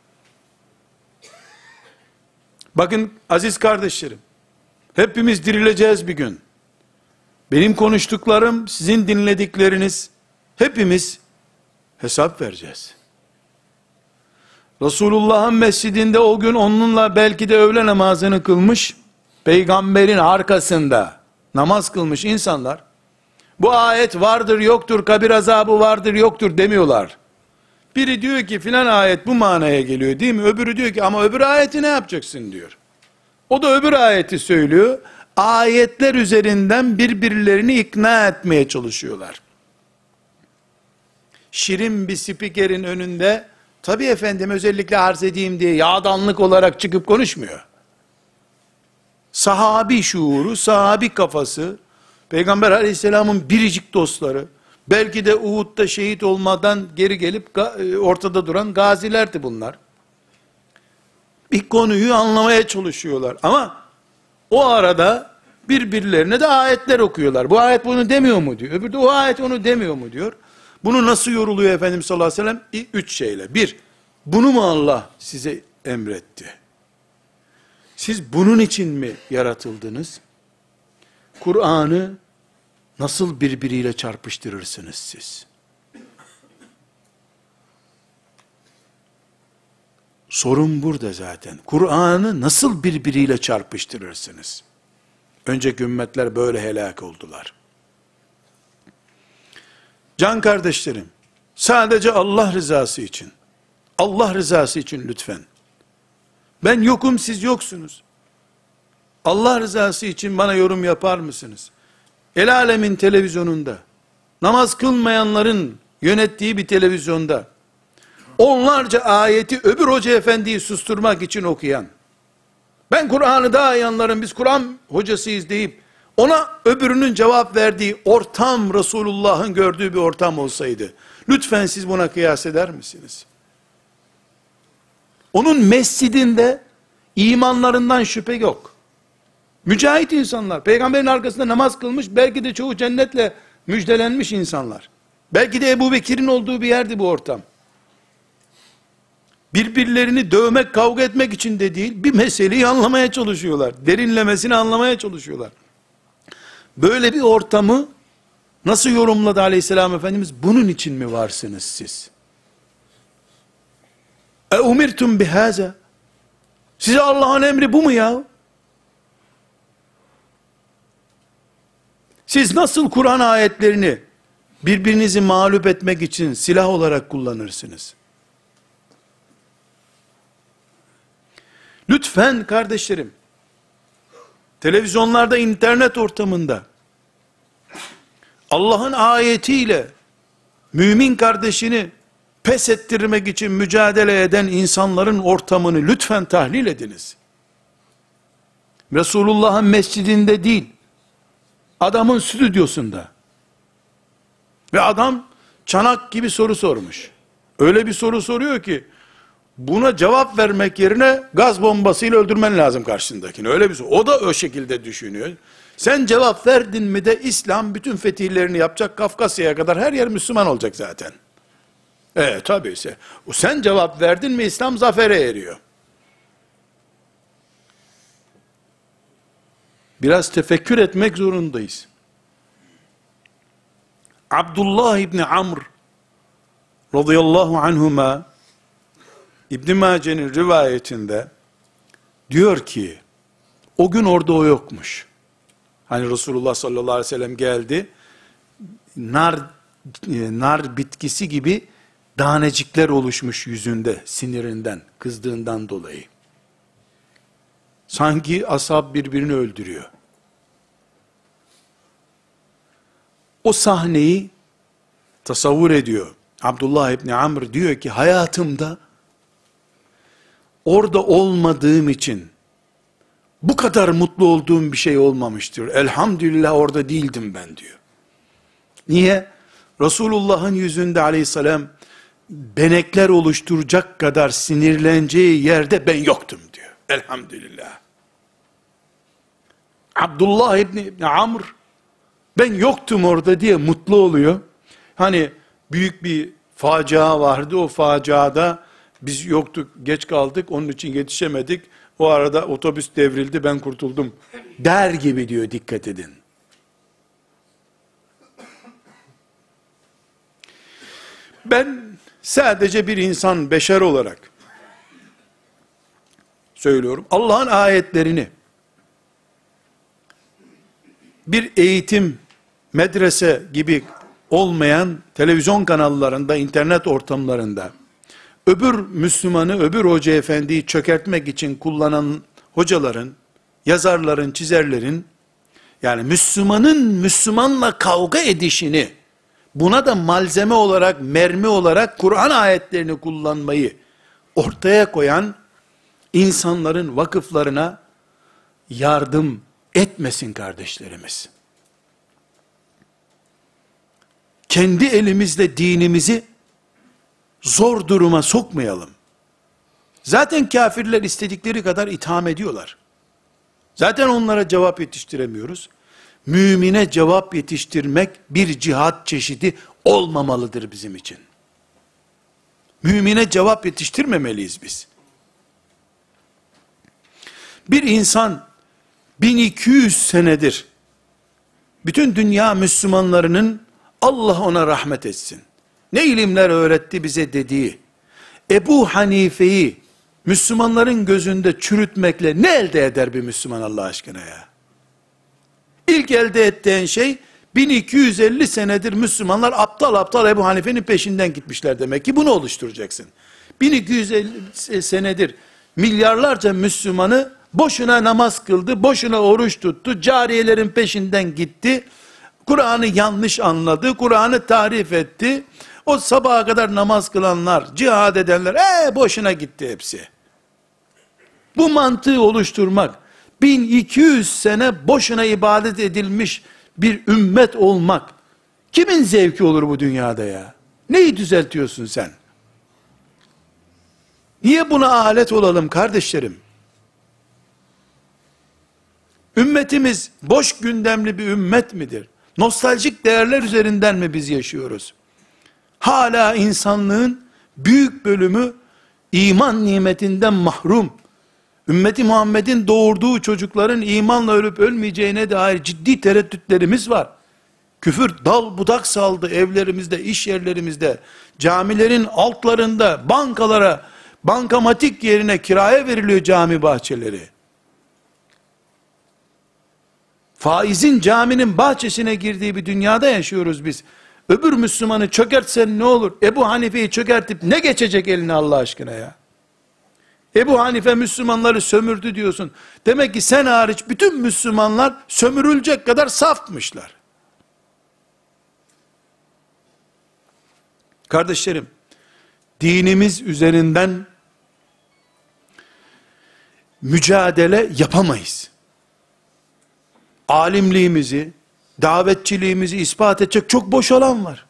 Speaker 1: Bakın aziz kardeşlerim, hepimiz dirileceğiz bir gün. Benim konuştuklarım, sizin dinledikleriniz, hepimiz hesap vereceğiz. Resulullah'ın mescidinde o gün onunla belki de öğle namazını kılmış, peygamberin arkasında namaz kılmış insanlar, bu ayet vardır yoktur, kabir azabı vardır yoktur demiyorlar. Biri diyor ki filan ayet bu manaya geliyor değil mi? Öbürü diyor ki ama öbür ayeti ne yapacaksın diyor. O da öbür ayeti söylüyor. Ayetler üzerinden birbirlerini ikna etmeye çalışıyorlar. Şirin bir spikerin önünde, tabii efendim özellikle arz edeyim diye yağdanlık olarak çıkıp konuşmuyor. Sahabi şuuru, sahabi kafası, Peygamber aleyhisselamın biricik dostları, belki de Uhud'da şehit olmadan geri gelip ortada duran gazilerdi bunlar. Bir konuyu anlamaya çalışıyorlar ama o arada birbirlerine de ayetler okuyorlar. Bu ayet bunu demiyor mu diyor. Öbürü de o ayet onu demiyor mu diyor. Bunu nasıl yoruluyor Efendimiz sallallahu aleyhi ve sellem? 3 şeyle. 1, bunu mu Allah size emretti? Siz bunun için mi yaratıldınız? Kur'an'ı nasıl birbiriyle çarpıştırırsınız siz? Sorun burada zaten. Kur'an'ı nasıl birbiriyle çarpıştırırsınız? Önceki ümmetler böyle helak oldular. Can kardeşlerim, sadece Allah rızası için, Allah rızası için lütfen. Ben yokum, siz yoksunuz. Allah rızası için bana yorum yapar mısınız? El alemin televizyonunda, namaz kılmayanların yönettiği bir televizyonda, onlarca ayeti öbür hoca efendiyi susturmak için okuyan, ben Kur'an'ı daha iyi anlarım, biz Kur'an hocasıyız deyip, ona öbürünün cevap verdiği ortam, Resulullah'ın gördüğü bir ortam olsaydı, lütfen siz buna kıyas eder misiniz? Onun mescidinde, imanlarından şüphe yok. Mücahit insanlar, peygamberin arkasında namaz kılmış, belki de çoğu cennetle müjdelenmiş insanlar. Belki de Ebu Bekir'in olduğu bir yerdi bu ortam. Birbirlerini dövmek, kavga etmek için de değil, bir meseleyi anlamaya çalışıyorlar. Derinlemesini anlamaya çalışıyorlar. Böyle bir ortamı nasıl yorumladı aleyhisselam Efendimiz? Bunun için mi varsınız siz? Umirtum bihaza. Size Allah'ın emri bu mu ya? Siz nasıl Kur'an ayetlerini birbirinizi mağlup etmek için silah olarak kullanırsınız? Lütfen kardeşlerim, televizyonlarda, internet ortamında Allah'ın ayetiyle mümin kardeşini pes ettirmek için mücadele eden insanların ortamını lütfen tahlil ediniz. Resulullah'ın mescidinde değil, adamın stüdyosunda. Ve adam çanak gibi soru sormuş. Öyle bir soru soruyor ki, buna cevap vermek yerine gaz bombasıyla öldürmen lazım karşındakini. Öyle bir soru. O da o şekilde düşünüyor. Sen cevap verdin mi de İslam bütün fetihlerini yapacak, Kafkasya'ya kadar her yer Müslüman olacak zaten. Tabii ise. Sen cevap verdin mi İslam zafere eriyor. Biraz tefekkür etmek zorundayız. Abdullah İbni Amr radıyallahu anhuma İbn Mace'nin rivayetinde diyor ki, o gün orada o yokmuş. Hani Resulullah sallallahu aleyhi ve sellem geldi, nar bitkisi gibi tanecikler oluşmuş yüzünde, sinirinden, kızdığından dolayı. Sanki ashab birbirini öldürüyor. O sahneyi tasavvur ediyor. Abdullah İbni Amr diyor ki, hayatımda orada olmadığım için bu kadar mutlu olduğum bir şey olmamıştır. Elhamdülillah orada değildim ben diyor. Niye? Resulullah'ın yüzünde aleyhisselam benekler oluşturacak kadar sinirleneceği yerde ben yoktum diyor. Elhamdülillah. Abdullah İbni Amr ben yoktum orada diye mutlu oluyor. Hani büyük bir facia vardı, o faciada biz yoktuk, geç kaldık, onun için yetişemedik. O arada otobüs devrildi, ben kurtuldum der gibi diyor, dikkat edin. Ben sadece bir insan, beşer olarak söylüyorum. Allah'ın ayetlerini bir eğitim, medrese gibi olmayan televizyon kanallarında, internet ortamlarında öbür Müslümanı, öbür hoca efendiyi çökertmek için kullanan hocaların, yazarların, çizerlerin, yani Müslümanın Müslümanla kavga edişini, buna da malzeme olarak, mermi olarak Kur'an ayetlerini kullanmayı ortaya koyan insanların vakıflarına yardım etmesin kardeşlerimiz. Kendi elimizle dinimizi zor duruma sokmayalım. Zaten kafirler istedikleri kadar itham ediyorlar. Zaten onlara cevap yetiştiremiyoruz. Mümine cevap yetiştirmek bir cihat çeşidi olmamalıdır bizim için. Mümine cevap yetiştirmemeliyiz biz. Bir insan 1200 senedir bütün dünya Müslümanlarının Allah ona rahmet etsin, ne ilimler öğretti bize dediği Ebu Hanife'yi Müslümanların gözünde çürütmekle ne elde eder bir Müslüman Allah aşkına ya? İlk elde ettiğin şey 1250 senedir Müslümanlar aptal aptal Ebu Hanife'nin peşinden gitmişler demek ki, bunu oluşturacaksın. 1250 senedir milyarlarca Müslümanı boşuna namaz kıldı, boşuna oruç tuttu, cariyelerin peşinden gitti, Kur'an'ı yanlış anladı, Kur'an'ı tahrif etti, o sabaha kadar namaz kılanlar, cihad edenler, boşuna gitti hepsi. Bu mantığı oluşturmak, 1200 sene boşuna ibadet edilmiş bir ümmet olmak, kimin zevki olur bu dünyada ya? Neyi düzeltiyorsun sen? Niye buna alet olalım kardeşlerim? Ümmetimiz boş gündemli bir ümmet midir? Nostaljik değerler üzerinden mi biz yaşıyoruz? Hala insanlığın büyük bölümü iman nimetinden mahrum. Ümmeti Muhammed'in doğurduğu çocukların imanla ölüp ölmeyeceğine dair ciddi tereddütlerimiz var. Küfür dal budak saldı evlerimizde, iş yerlerimizde, camilerin altlarında, bankalara, bankamatik yerine kiraya veriliyor cami bahçeleri. Faizin caminin bahçesine girdiği bir dünyada yaşıyoruz biz. Öbür Müslümanı çökertsen ne olur? Ebu Hanife'yi çökertip ne geçecek eline Allah aşkına ya? Ebu Hanife Müslümanları sömürdü diyorsun. Demek ki sen hariç bütün Müslümanlar sömürülecek kadar safmışlar. Kardeşlerim, dinimiz üzerinden mücadele yapamayız. Alimliğimizi, davetçiliğimizi ispat edecek çok boş alan var.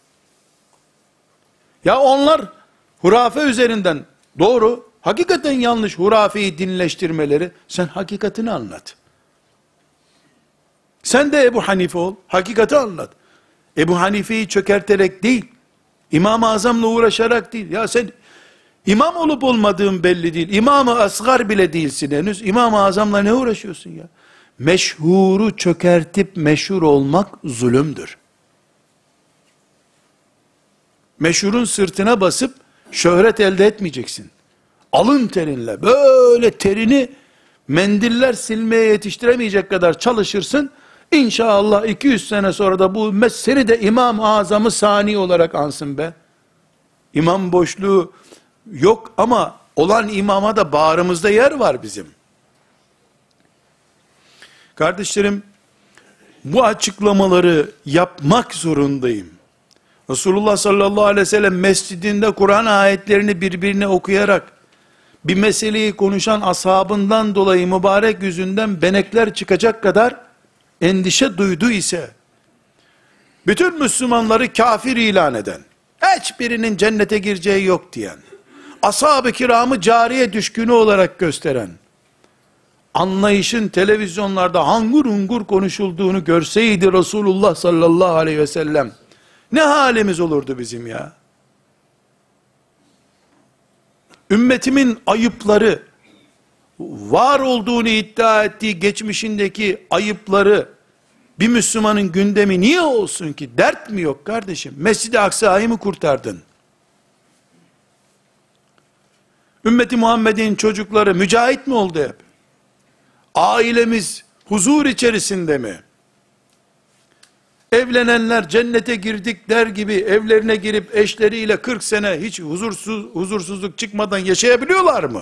Speaker 1: Ya onlar hurafe üzerinden, doğru, hakikaten yanlış hurafeyi dinleştirmeleri, sen hakikatini anlat. Sen de Ebu Hanife ol, hakikati anlat. Ebu Hanife'yi çökerterek değil, İmam-ı Azam'la uğraşarak değil. Ya sen imam olup olmadığın belli değil. İmam-ı Asgar bile değilsin henüz. İmam-ı Azam'la ne uğraşıyorsun ya? Meşhuru çökertip meşhur olmak zulümdür. Meşhurun sırtına basıp şöhret elde etmeyeceksin. Alın terinle, böyle terini mendiller silmeye yetiştiremeyecek kadar çalışırsın, İnşallah 200 sene sonra da bu ümmet seni de İmam-ı Azam-ı Sani olarak ansın be. İmam boşluğu yok ama olan imama da bağrımızda yer var bizim. Kardeşlerim, bu açıklamaları yapmak zorundayım. Resulullah sallallahu aleyhi ve sellem mescidinde Kur'an ayetlerini birbirine okuyarak bir meseleyi konuşan ashabından dolayı mübarek yüzünden benekler çıkacak kadar endişe duydu ise, bütün Müslümanları kafir ilan eden, hiçbirinin cennete gireceği yok diyen, ashab-ı kiramı cariye düşkünü olarak gösteren, anlayışın televizyonlarda hangur hungur konuşulduğunu görseydi Resulullah sallallahu aleyhi ve sellem, ne halimiz olurdu bizim ya? Ümmetimin ayıpları, var olduğunu iddia ettiği geçmişindeki ayıpları, bir Müslümanın gündemi niye olsun ki? Dert mi yok kardeşim? Mescid-i Aksa'yı mı kurtardın? Ümmeti Muhammed'in çocukları mücahit mi oldu hep? Ailemiz huzur içerisinde mi? Evlenenler cennete girdik der gibi evlerine girip eşleriyle 40 sene hiç huzursuzluk çıkmadan yaşayabiliyorlar mı?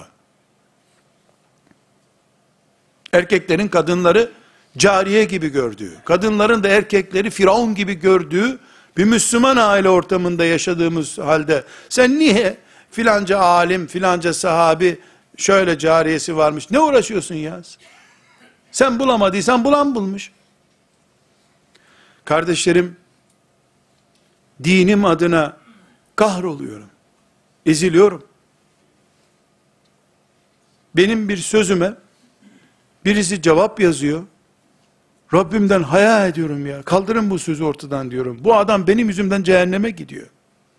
Speaker 1: Erkeklerin kadınları cariye gibi gördüğü, kadınların da erkekleri firavun gibi gördüğü bir Müslüman aile ortamında yaşadığımız halde sen niye filanca alim, filanca sahabi şöyle cariyesi varmış, ne uğraşıyorsun ya? Sen bulamadıysan bulan bulmuş. Kardeşlerim, dinim adına kahroluyorum, eziliyorum. Benim bir sözüme birisi cevap yazıyor. Rabbimden haya ediyorum ya. Kaldırın bu sözü ortadan diyorum. Bu adam benim yüzümden cehenneme gidiyor.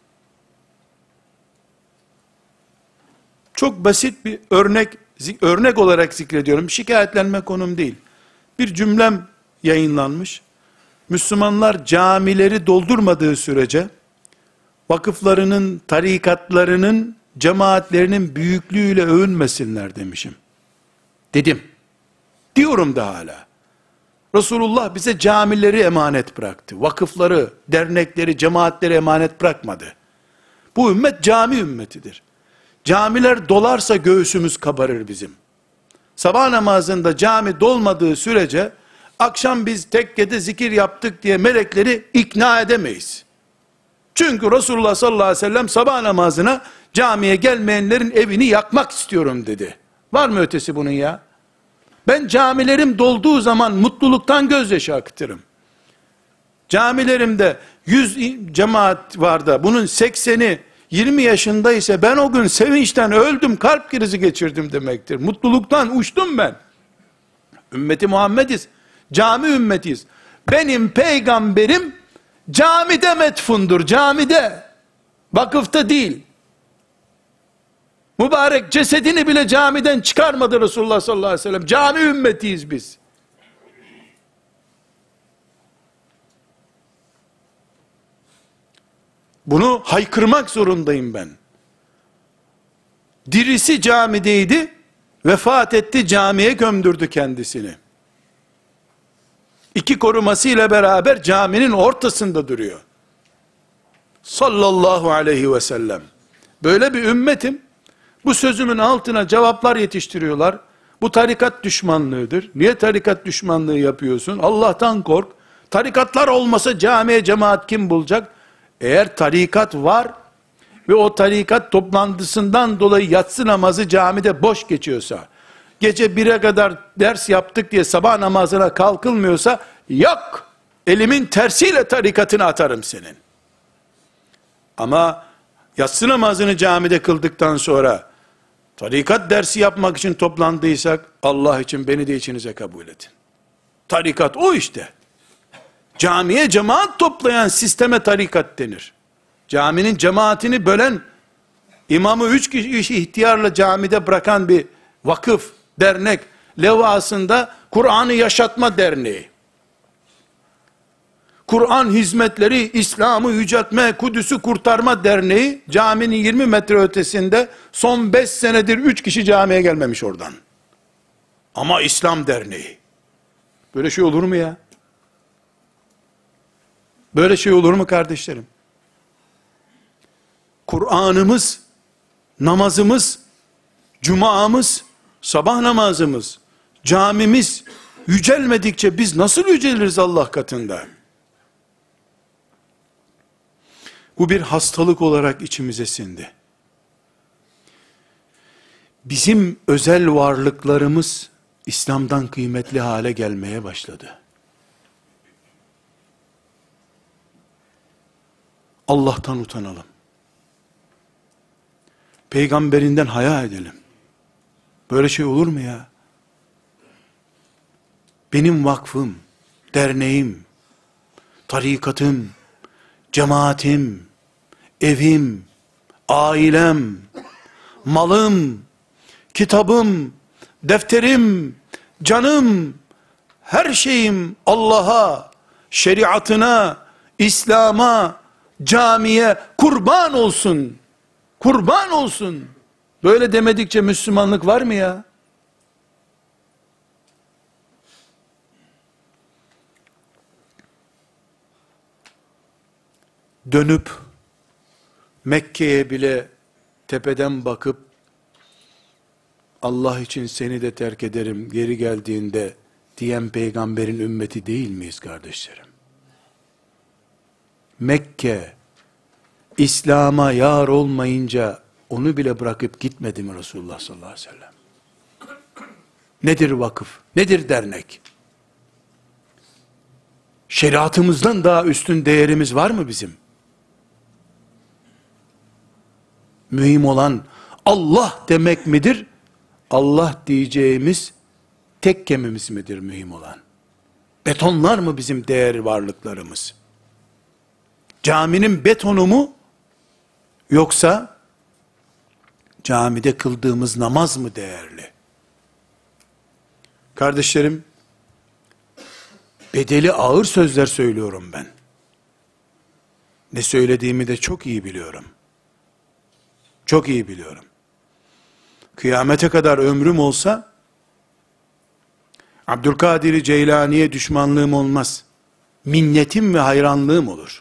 Speaker 1: Çok basit bir örnek olarak zikrediyorum. Şikayetlenme konum değil. Bir cümlem yayınlanmış. Müslümanlar camileri doldurmadığı sürece vakıflarının, tarikatlarının, cemaatlerinin büyüklüğüyle övünmesinler demişim. Dedim. Diyorum da hala. Resulullah bize camileri emanet bıraktı. Vakıfları, dernekleri, cemaatleri emanet bırakmadı. Bu ümmet cami ümmetidir. Camiler dolarsa göğsümüz kabarır bizim. Sabah namazında cami dolmadığı sürece akşam biz tekkede zikir yaptık diye melekleri ikna edemeyiz. Çünkü Resulullah sallallahu aleyhi ve sellem sabah namazına camiye gelmeyenlerin evini yakmak istiyorum dedi. Var mı ötesi bunun ya? Ben camilerim dolduğu zaman mutluluktan gözyaşı akıtırım. Camilerimde 100 cemaat var da bunun 80'i 20 yaşında ise ben o gün sevinçten öldüm, kalp krizi geçirdim demektir. Mutluluktan uçtum ben. Ümmeti Muhammediz. Cami ümmetiyiz. Benim peygamberim camide metfundur, camide. Vakıfta değil. Mübarek cesedini bile camiden çıkarmadı Resulullah sallallahu aleyhi ve sellem. Cami ümmetiyiz biz. Bunu haykırmak zorundayım ben. Dirisi camideydi, vefat etti, camiye gömdürdü kendisini. İki korumasıyla beraber caminin ortasında duruyor. Sallallahu aleyhi ve sellem. Böyle bir ümmetim. Bu sözümün altına cevaplar yetiştiriyorlar. Bu tarikat düşmanlığıdır. Niye tarikat düşmanlığı yapıyorsun? Allah'tan kork. Tarikatlar olmasa camiye cemaat kim bulacak? Eğer tarikat var ve o tarikat toplantısından dolayı yatsı namazı camide boş geçiyorsa, gece 1'e kadar ders yaptık diye sabah namazına kalkılmıyorsa, yok, elimin tersiyle tarikatını atarım senin. Ama yatsı namazını camide kıldıktan sonra, tarikat dersi yapmak için toplandıysak, Allah için beni de içinize kabul edin. Tarikat o işte. Camiye cemaat toplayan sisteme tarikat denir. Caminin cemaatini bölen, imamı 3 kişi ihtiyarla camide bırakan bir vakıf, dernek, levhasında Kur'an'ı yaşatma derneği. Kur'an hizmetleri, İslam'ı yüceltme, Kudüs'ü kurtarma derneği, caminin 20 metre ötesinde, son 5 senedir 3 kişi camiye gelmemiş oradan. Ama İslam derneği. Böyle şey olur mu ya? Böyle şey olur mu kardeşlerim? Kur'an'ımız, namazımız, cumamız, sabah namazımız, camimiz yücelmedikçe biz nasıl yüceliriz Allah katında? Bu bir hastalık olarak içimize sindi. Bizim özel varlıklarımız İslam'dan kıymetli hale gelmeye başladı. Allah'tan utanalım. Peygamberinden haya edelim. Böyle şey olur mu ya? Benim vakfım, derneğim, tarikatım, cemaatim, evim, ailem, malım, kitabım, defterim, canım, her şeyim Allah'a, şeriatına, İslam'a, camiye kurban olsun. Kurban olsun. Böyle demedikçe Müslümanlık var mı ya? Dönüp Mekke'ye bile tepeden bakıp Allah için seni de terk ederim geri geldiğinde diyen peygamberin ümmeti değil miyiz kardeşlerim? Mekke İslam'a yar olmayınca onu bile bırakıp gitmedi mi Resulullah sallallahu aleyhi ve sellem? Nedir vakıf? Nedir dernek? Şeriatımızdan daha üstün değerimiz var mı bizim? Mühim olan Allah demek midir? Allah diyeceğimiz tek kemimiz midir mühim olan? Betonlar mı bizim değer varlıklarımız? Caminin betonu mu? Yoksa camide kıldığımız namaz mı değerli? Kardeşlerim, bedeli ağır sözler söylüyorum ben. Ne söylediğimi de çok iyi biliyorum. Çok iyi biliyorum. Kıyamete kadar ömrüm olsa, Abdülkadir Ceylani'ye düşmanlığım olmaz. Minnetim ve hayranlığım olur.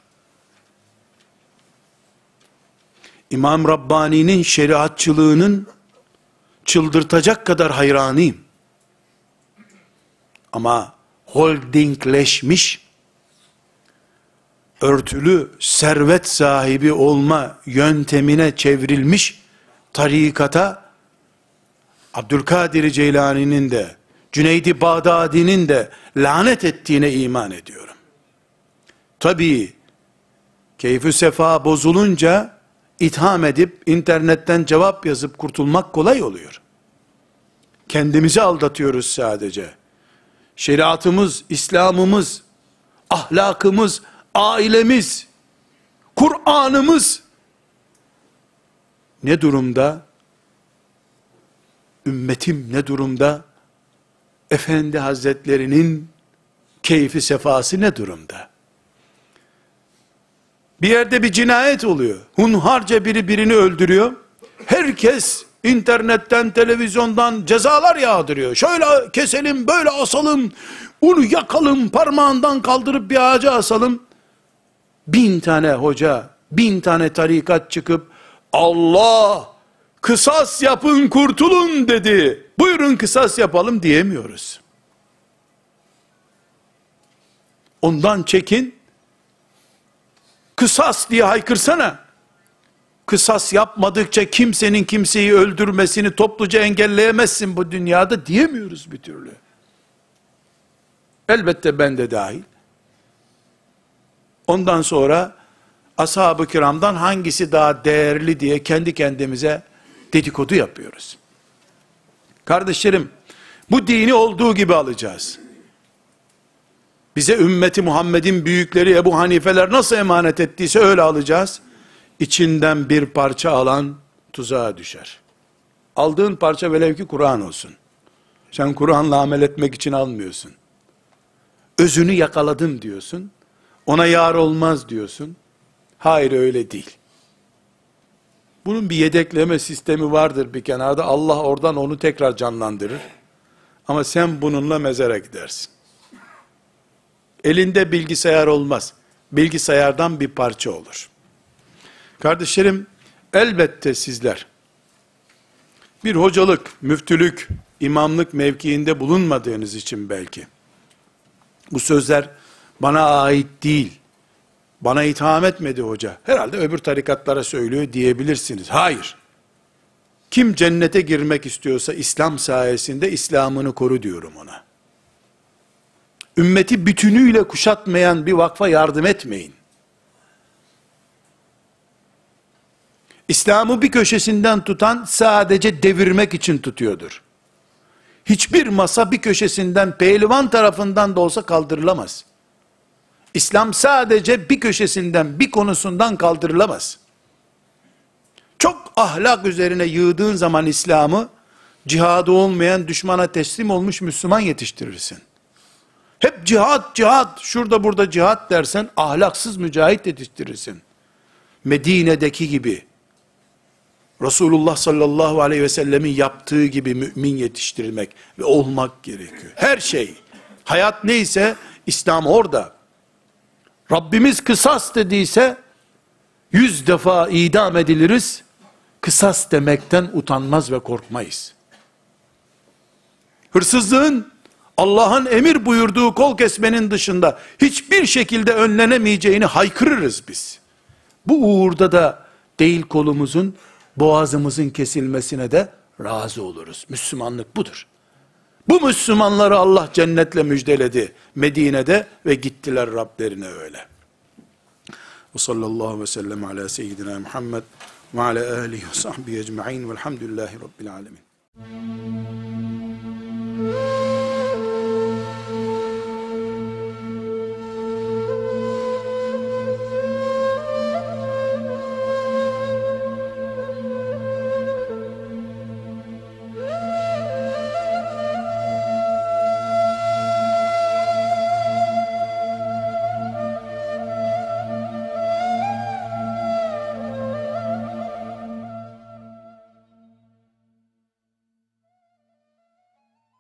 Speaker 1: İmam Rabbani'nin şeriatçılığının çıldırtacak kadar hayranıyım. Ama holdingleşmiş, örtülü servet sahibi olma yöntemine çevrilmiş tarikata, Abdülkadir Ceylani'nin de, Cüneyd-i Bağdadi'nin de lanet ettiğine iman ediyorum. Tabii, keyfü sefa bozulunca, itham edip, internetten cevap yazıp kurtulmak kolay oluyor. Kendimizi aldatıyoruz sadece. Şeriatımız, İslam'ımız, ahlakımız, ailemiz, Kur'an'ımız ne durumda? Ümmetim ne durumda? Efendi Hazretlerinin keyfi sefası ne durumda? Bir yerde bir cinayet oluyor. Hunharca biri birini öldürüyor. Herkes internetten, televizyondan cezalar yağdırıyor. Şöyle keselim, böyle asalım, onu yakalım, parmağından kaldırıp bir ağaca asalım. 1000 tane hoca, 1000 tane tarikat çıkıp, Allah, kısas yapın kurtulun dedi. Buyurun kısas yapalım diyemiyoruz. Ondan çekin, kısas diye haykırsana. Kısas yapmadıkça kimsenin kimseyi öldürmesini topluca engelleyemezsin bu dünyada diyemiyoruz bir türlü. Elbette ben de dahil. Ondan sonra ashab-ı kiramdan hangisi daha değerli diye kendi kendimize dedikodu yapıyoruz. Kardeşlerim, bu dini olduğu gibi alacağız. Bize ümmeti Muhammed'in büyükleri Ebu Hanifeler nasıl emanet ettiyse öyle alacağız. İçinden bir parça alan tuzağa düşer. Aldığın parça velev ki Kur'an olsun. Sen Kur'an'la amel etmek için almıyorsun. Özünü yakaladım diyorsun. Ona yar olmaz diyorsun. Hayır öyle değil. Bunun bir yedekleme sistemi vardır bir kenarda. Allah oradan onu tekrar canlandırır. Ama sen bununla mezara gidersin. Elinde bilgisayar olmaz. bilgisayardan bir parça olur. Kardeşlerim, elbette sizler bir hocalık, müftülük, imamlık mevkiinde bulunmadığınız için belki bu sözler bana ait değil, bana itham etmedi hoca, herhalde öbür tarikatlara söylüyor diyebilirsiniz. Hayır. Kim cennete girmek istiyorsa İslam sayesinde İslam'ını koru diyorum ona. Ümmeti bütünüyle kuşatmayan bir vakfa yardım etmeyin. İslam'ı bir köşesinden tutan sadece devirmek için tutuyordur. Hiçbir masa bir köşesinden, pehlivan tarafından da olsa kaldırılamaz. İslam sadece bir köşesinden, bir konusundan kaldırılamaz. Çok ahlak üzerine yığdığın zaman İslam'ı, cihadı olmayan, düşmana teslim olmuş Müslüman yetiştirirsin. Hep cihat, cihat, şurada burada cihat dersen, ahlaksız mücahit yetiştirirsin. Medine'deki gibi, Resulullah sallallahu aleyhi ve sellemin yaptığı gibi mümin yetiştirmek ve olmak gerekiyor. Her şey, hayat neyse, İslam orada. Rabbimiz kısas dediyse, 100 defa idam ediliriz, kısas demekten utanmaz ve korkmayız. Hırsızlığın, Allah'ın emir buyurduğu kol kesmenin dışında, hiçbir şekilde önlenemeyeceğini haykırırız biz. Bu uğurda da değil kolumuzun, boğazımızın kesilmesine de razı oluruz. Müslümanlık budur. Bu Müslümanları Allah cennetle müjdeledi Medine'de ve gittiler Rablerine öyle. Ve sallallahu ve sellem ala seyyidina Muhammed ve ala alihi ve sahbihi ecma'in velhamdülillahi rabbil alemin.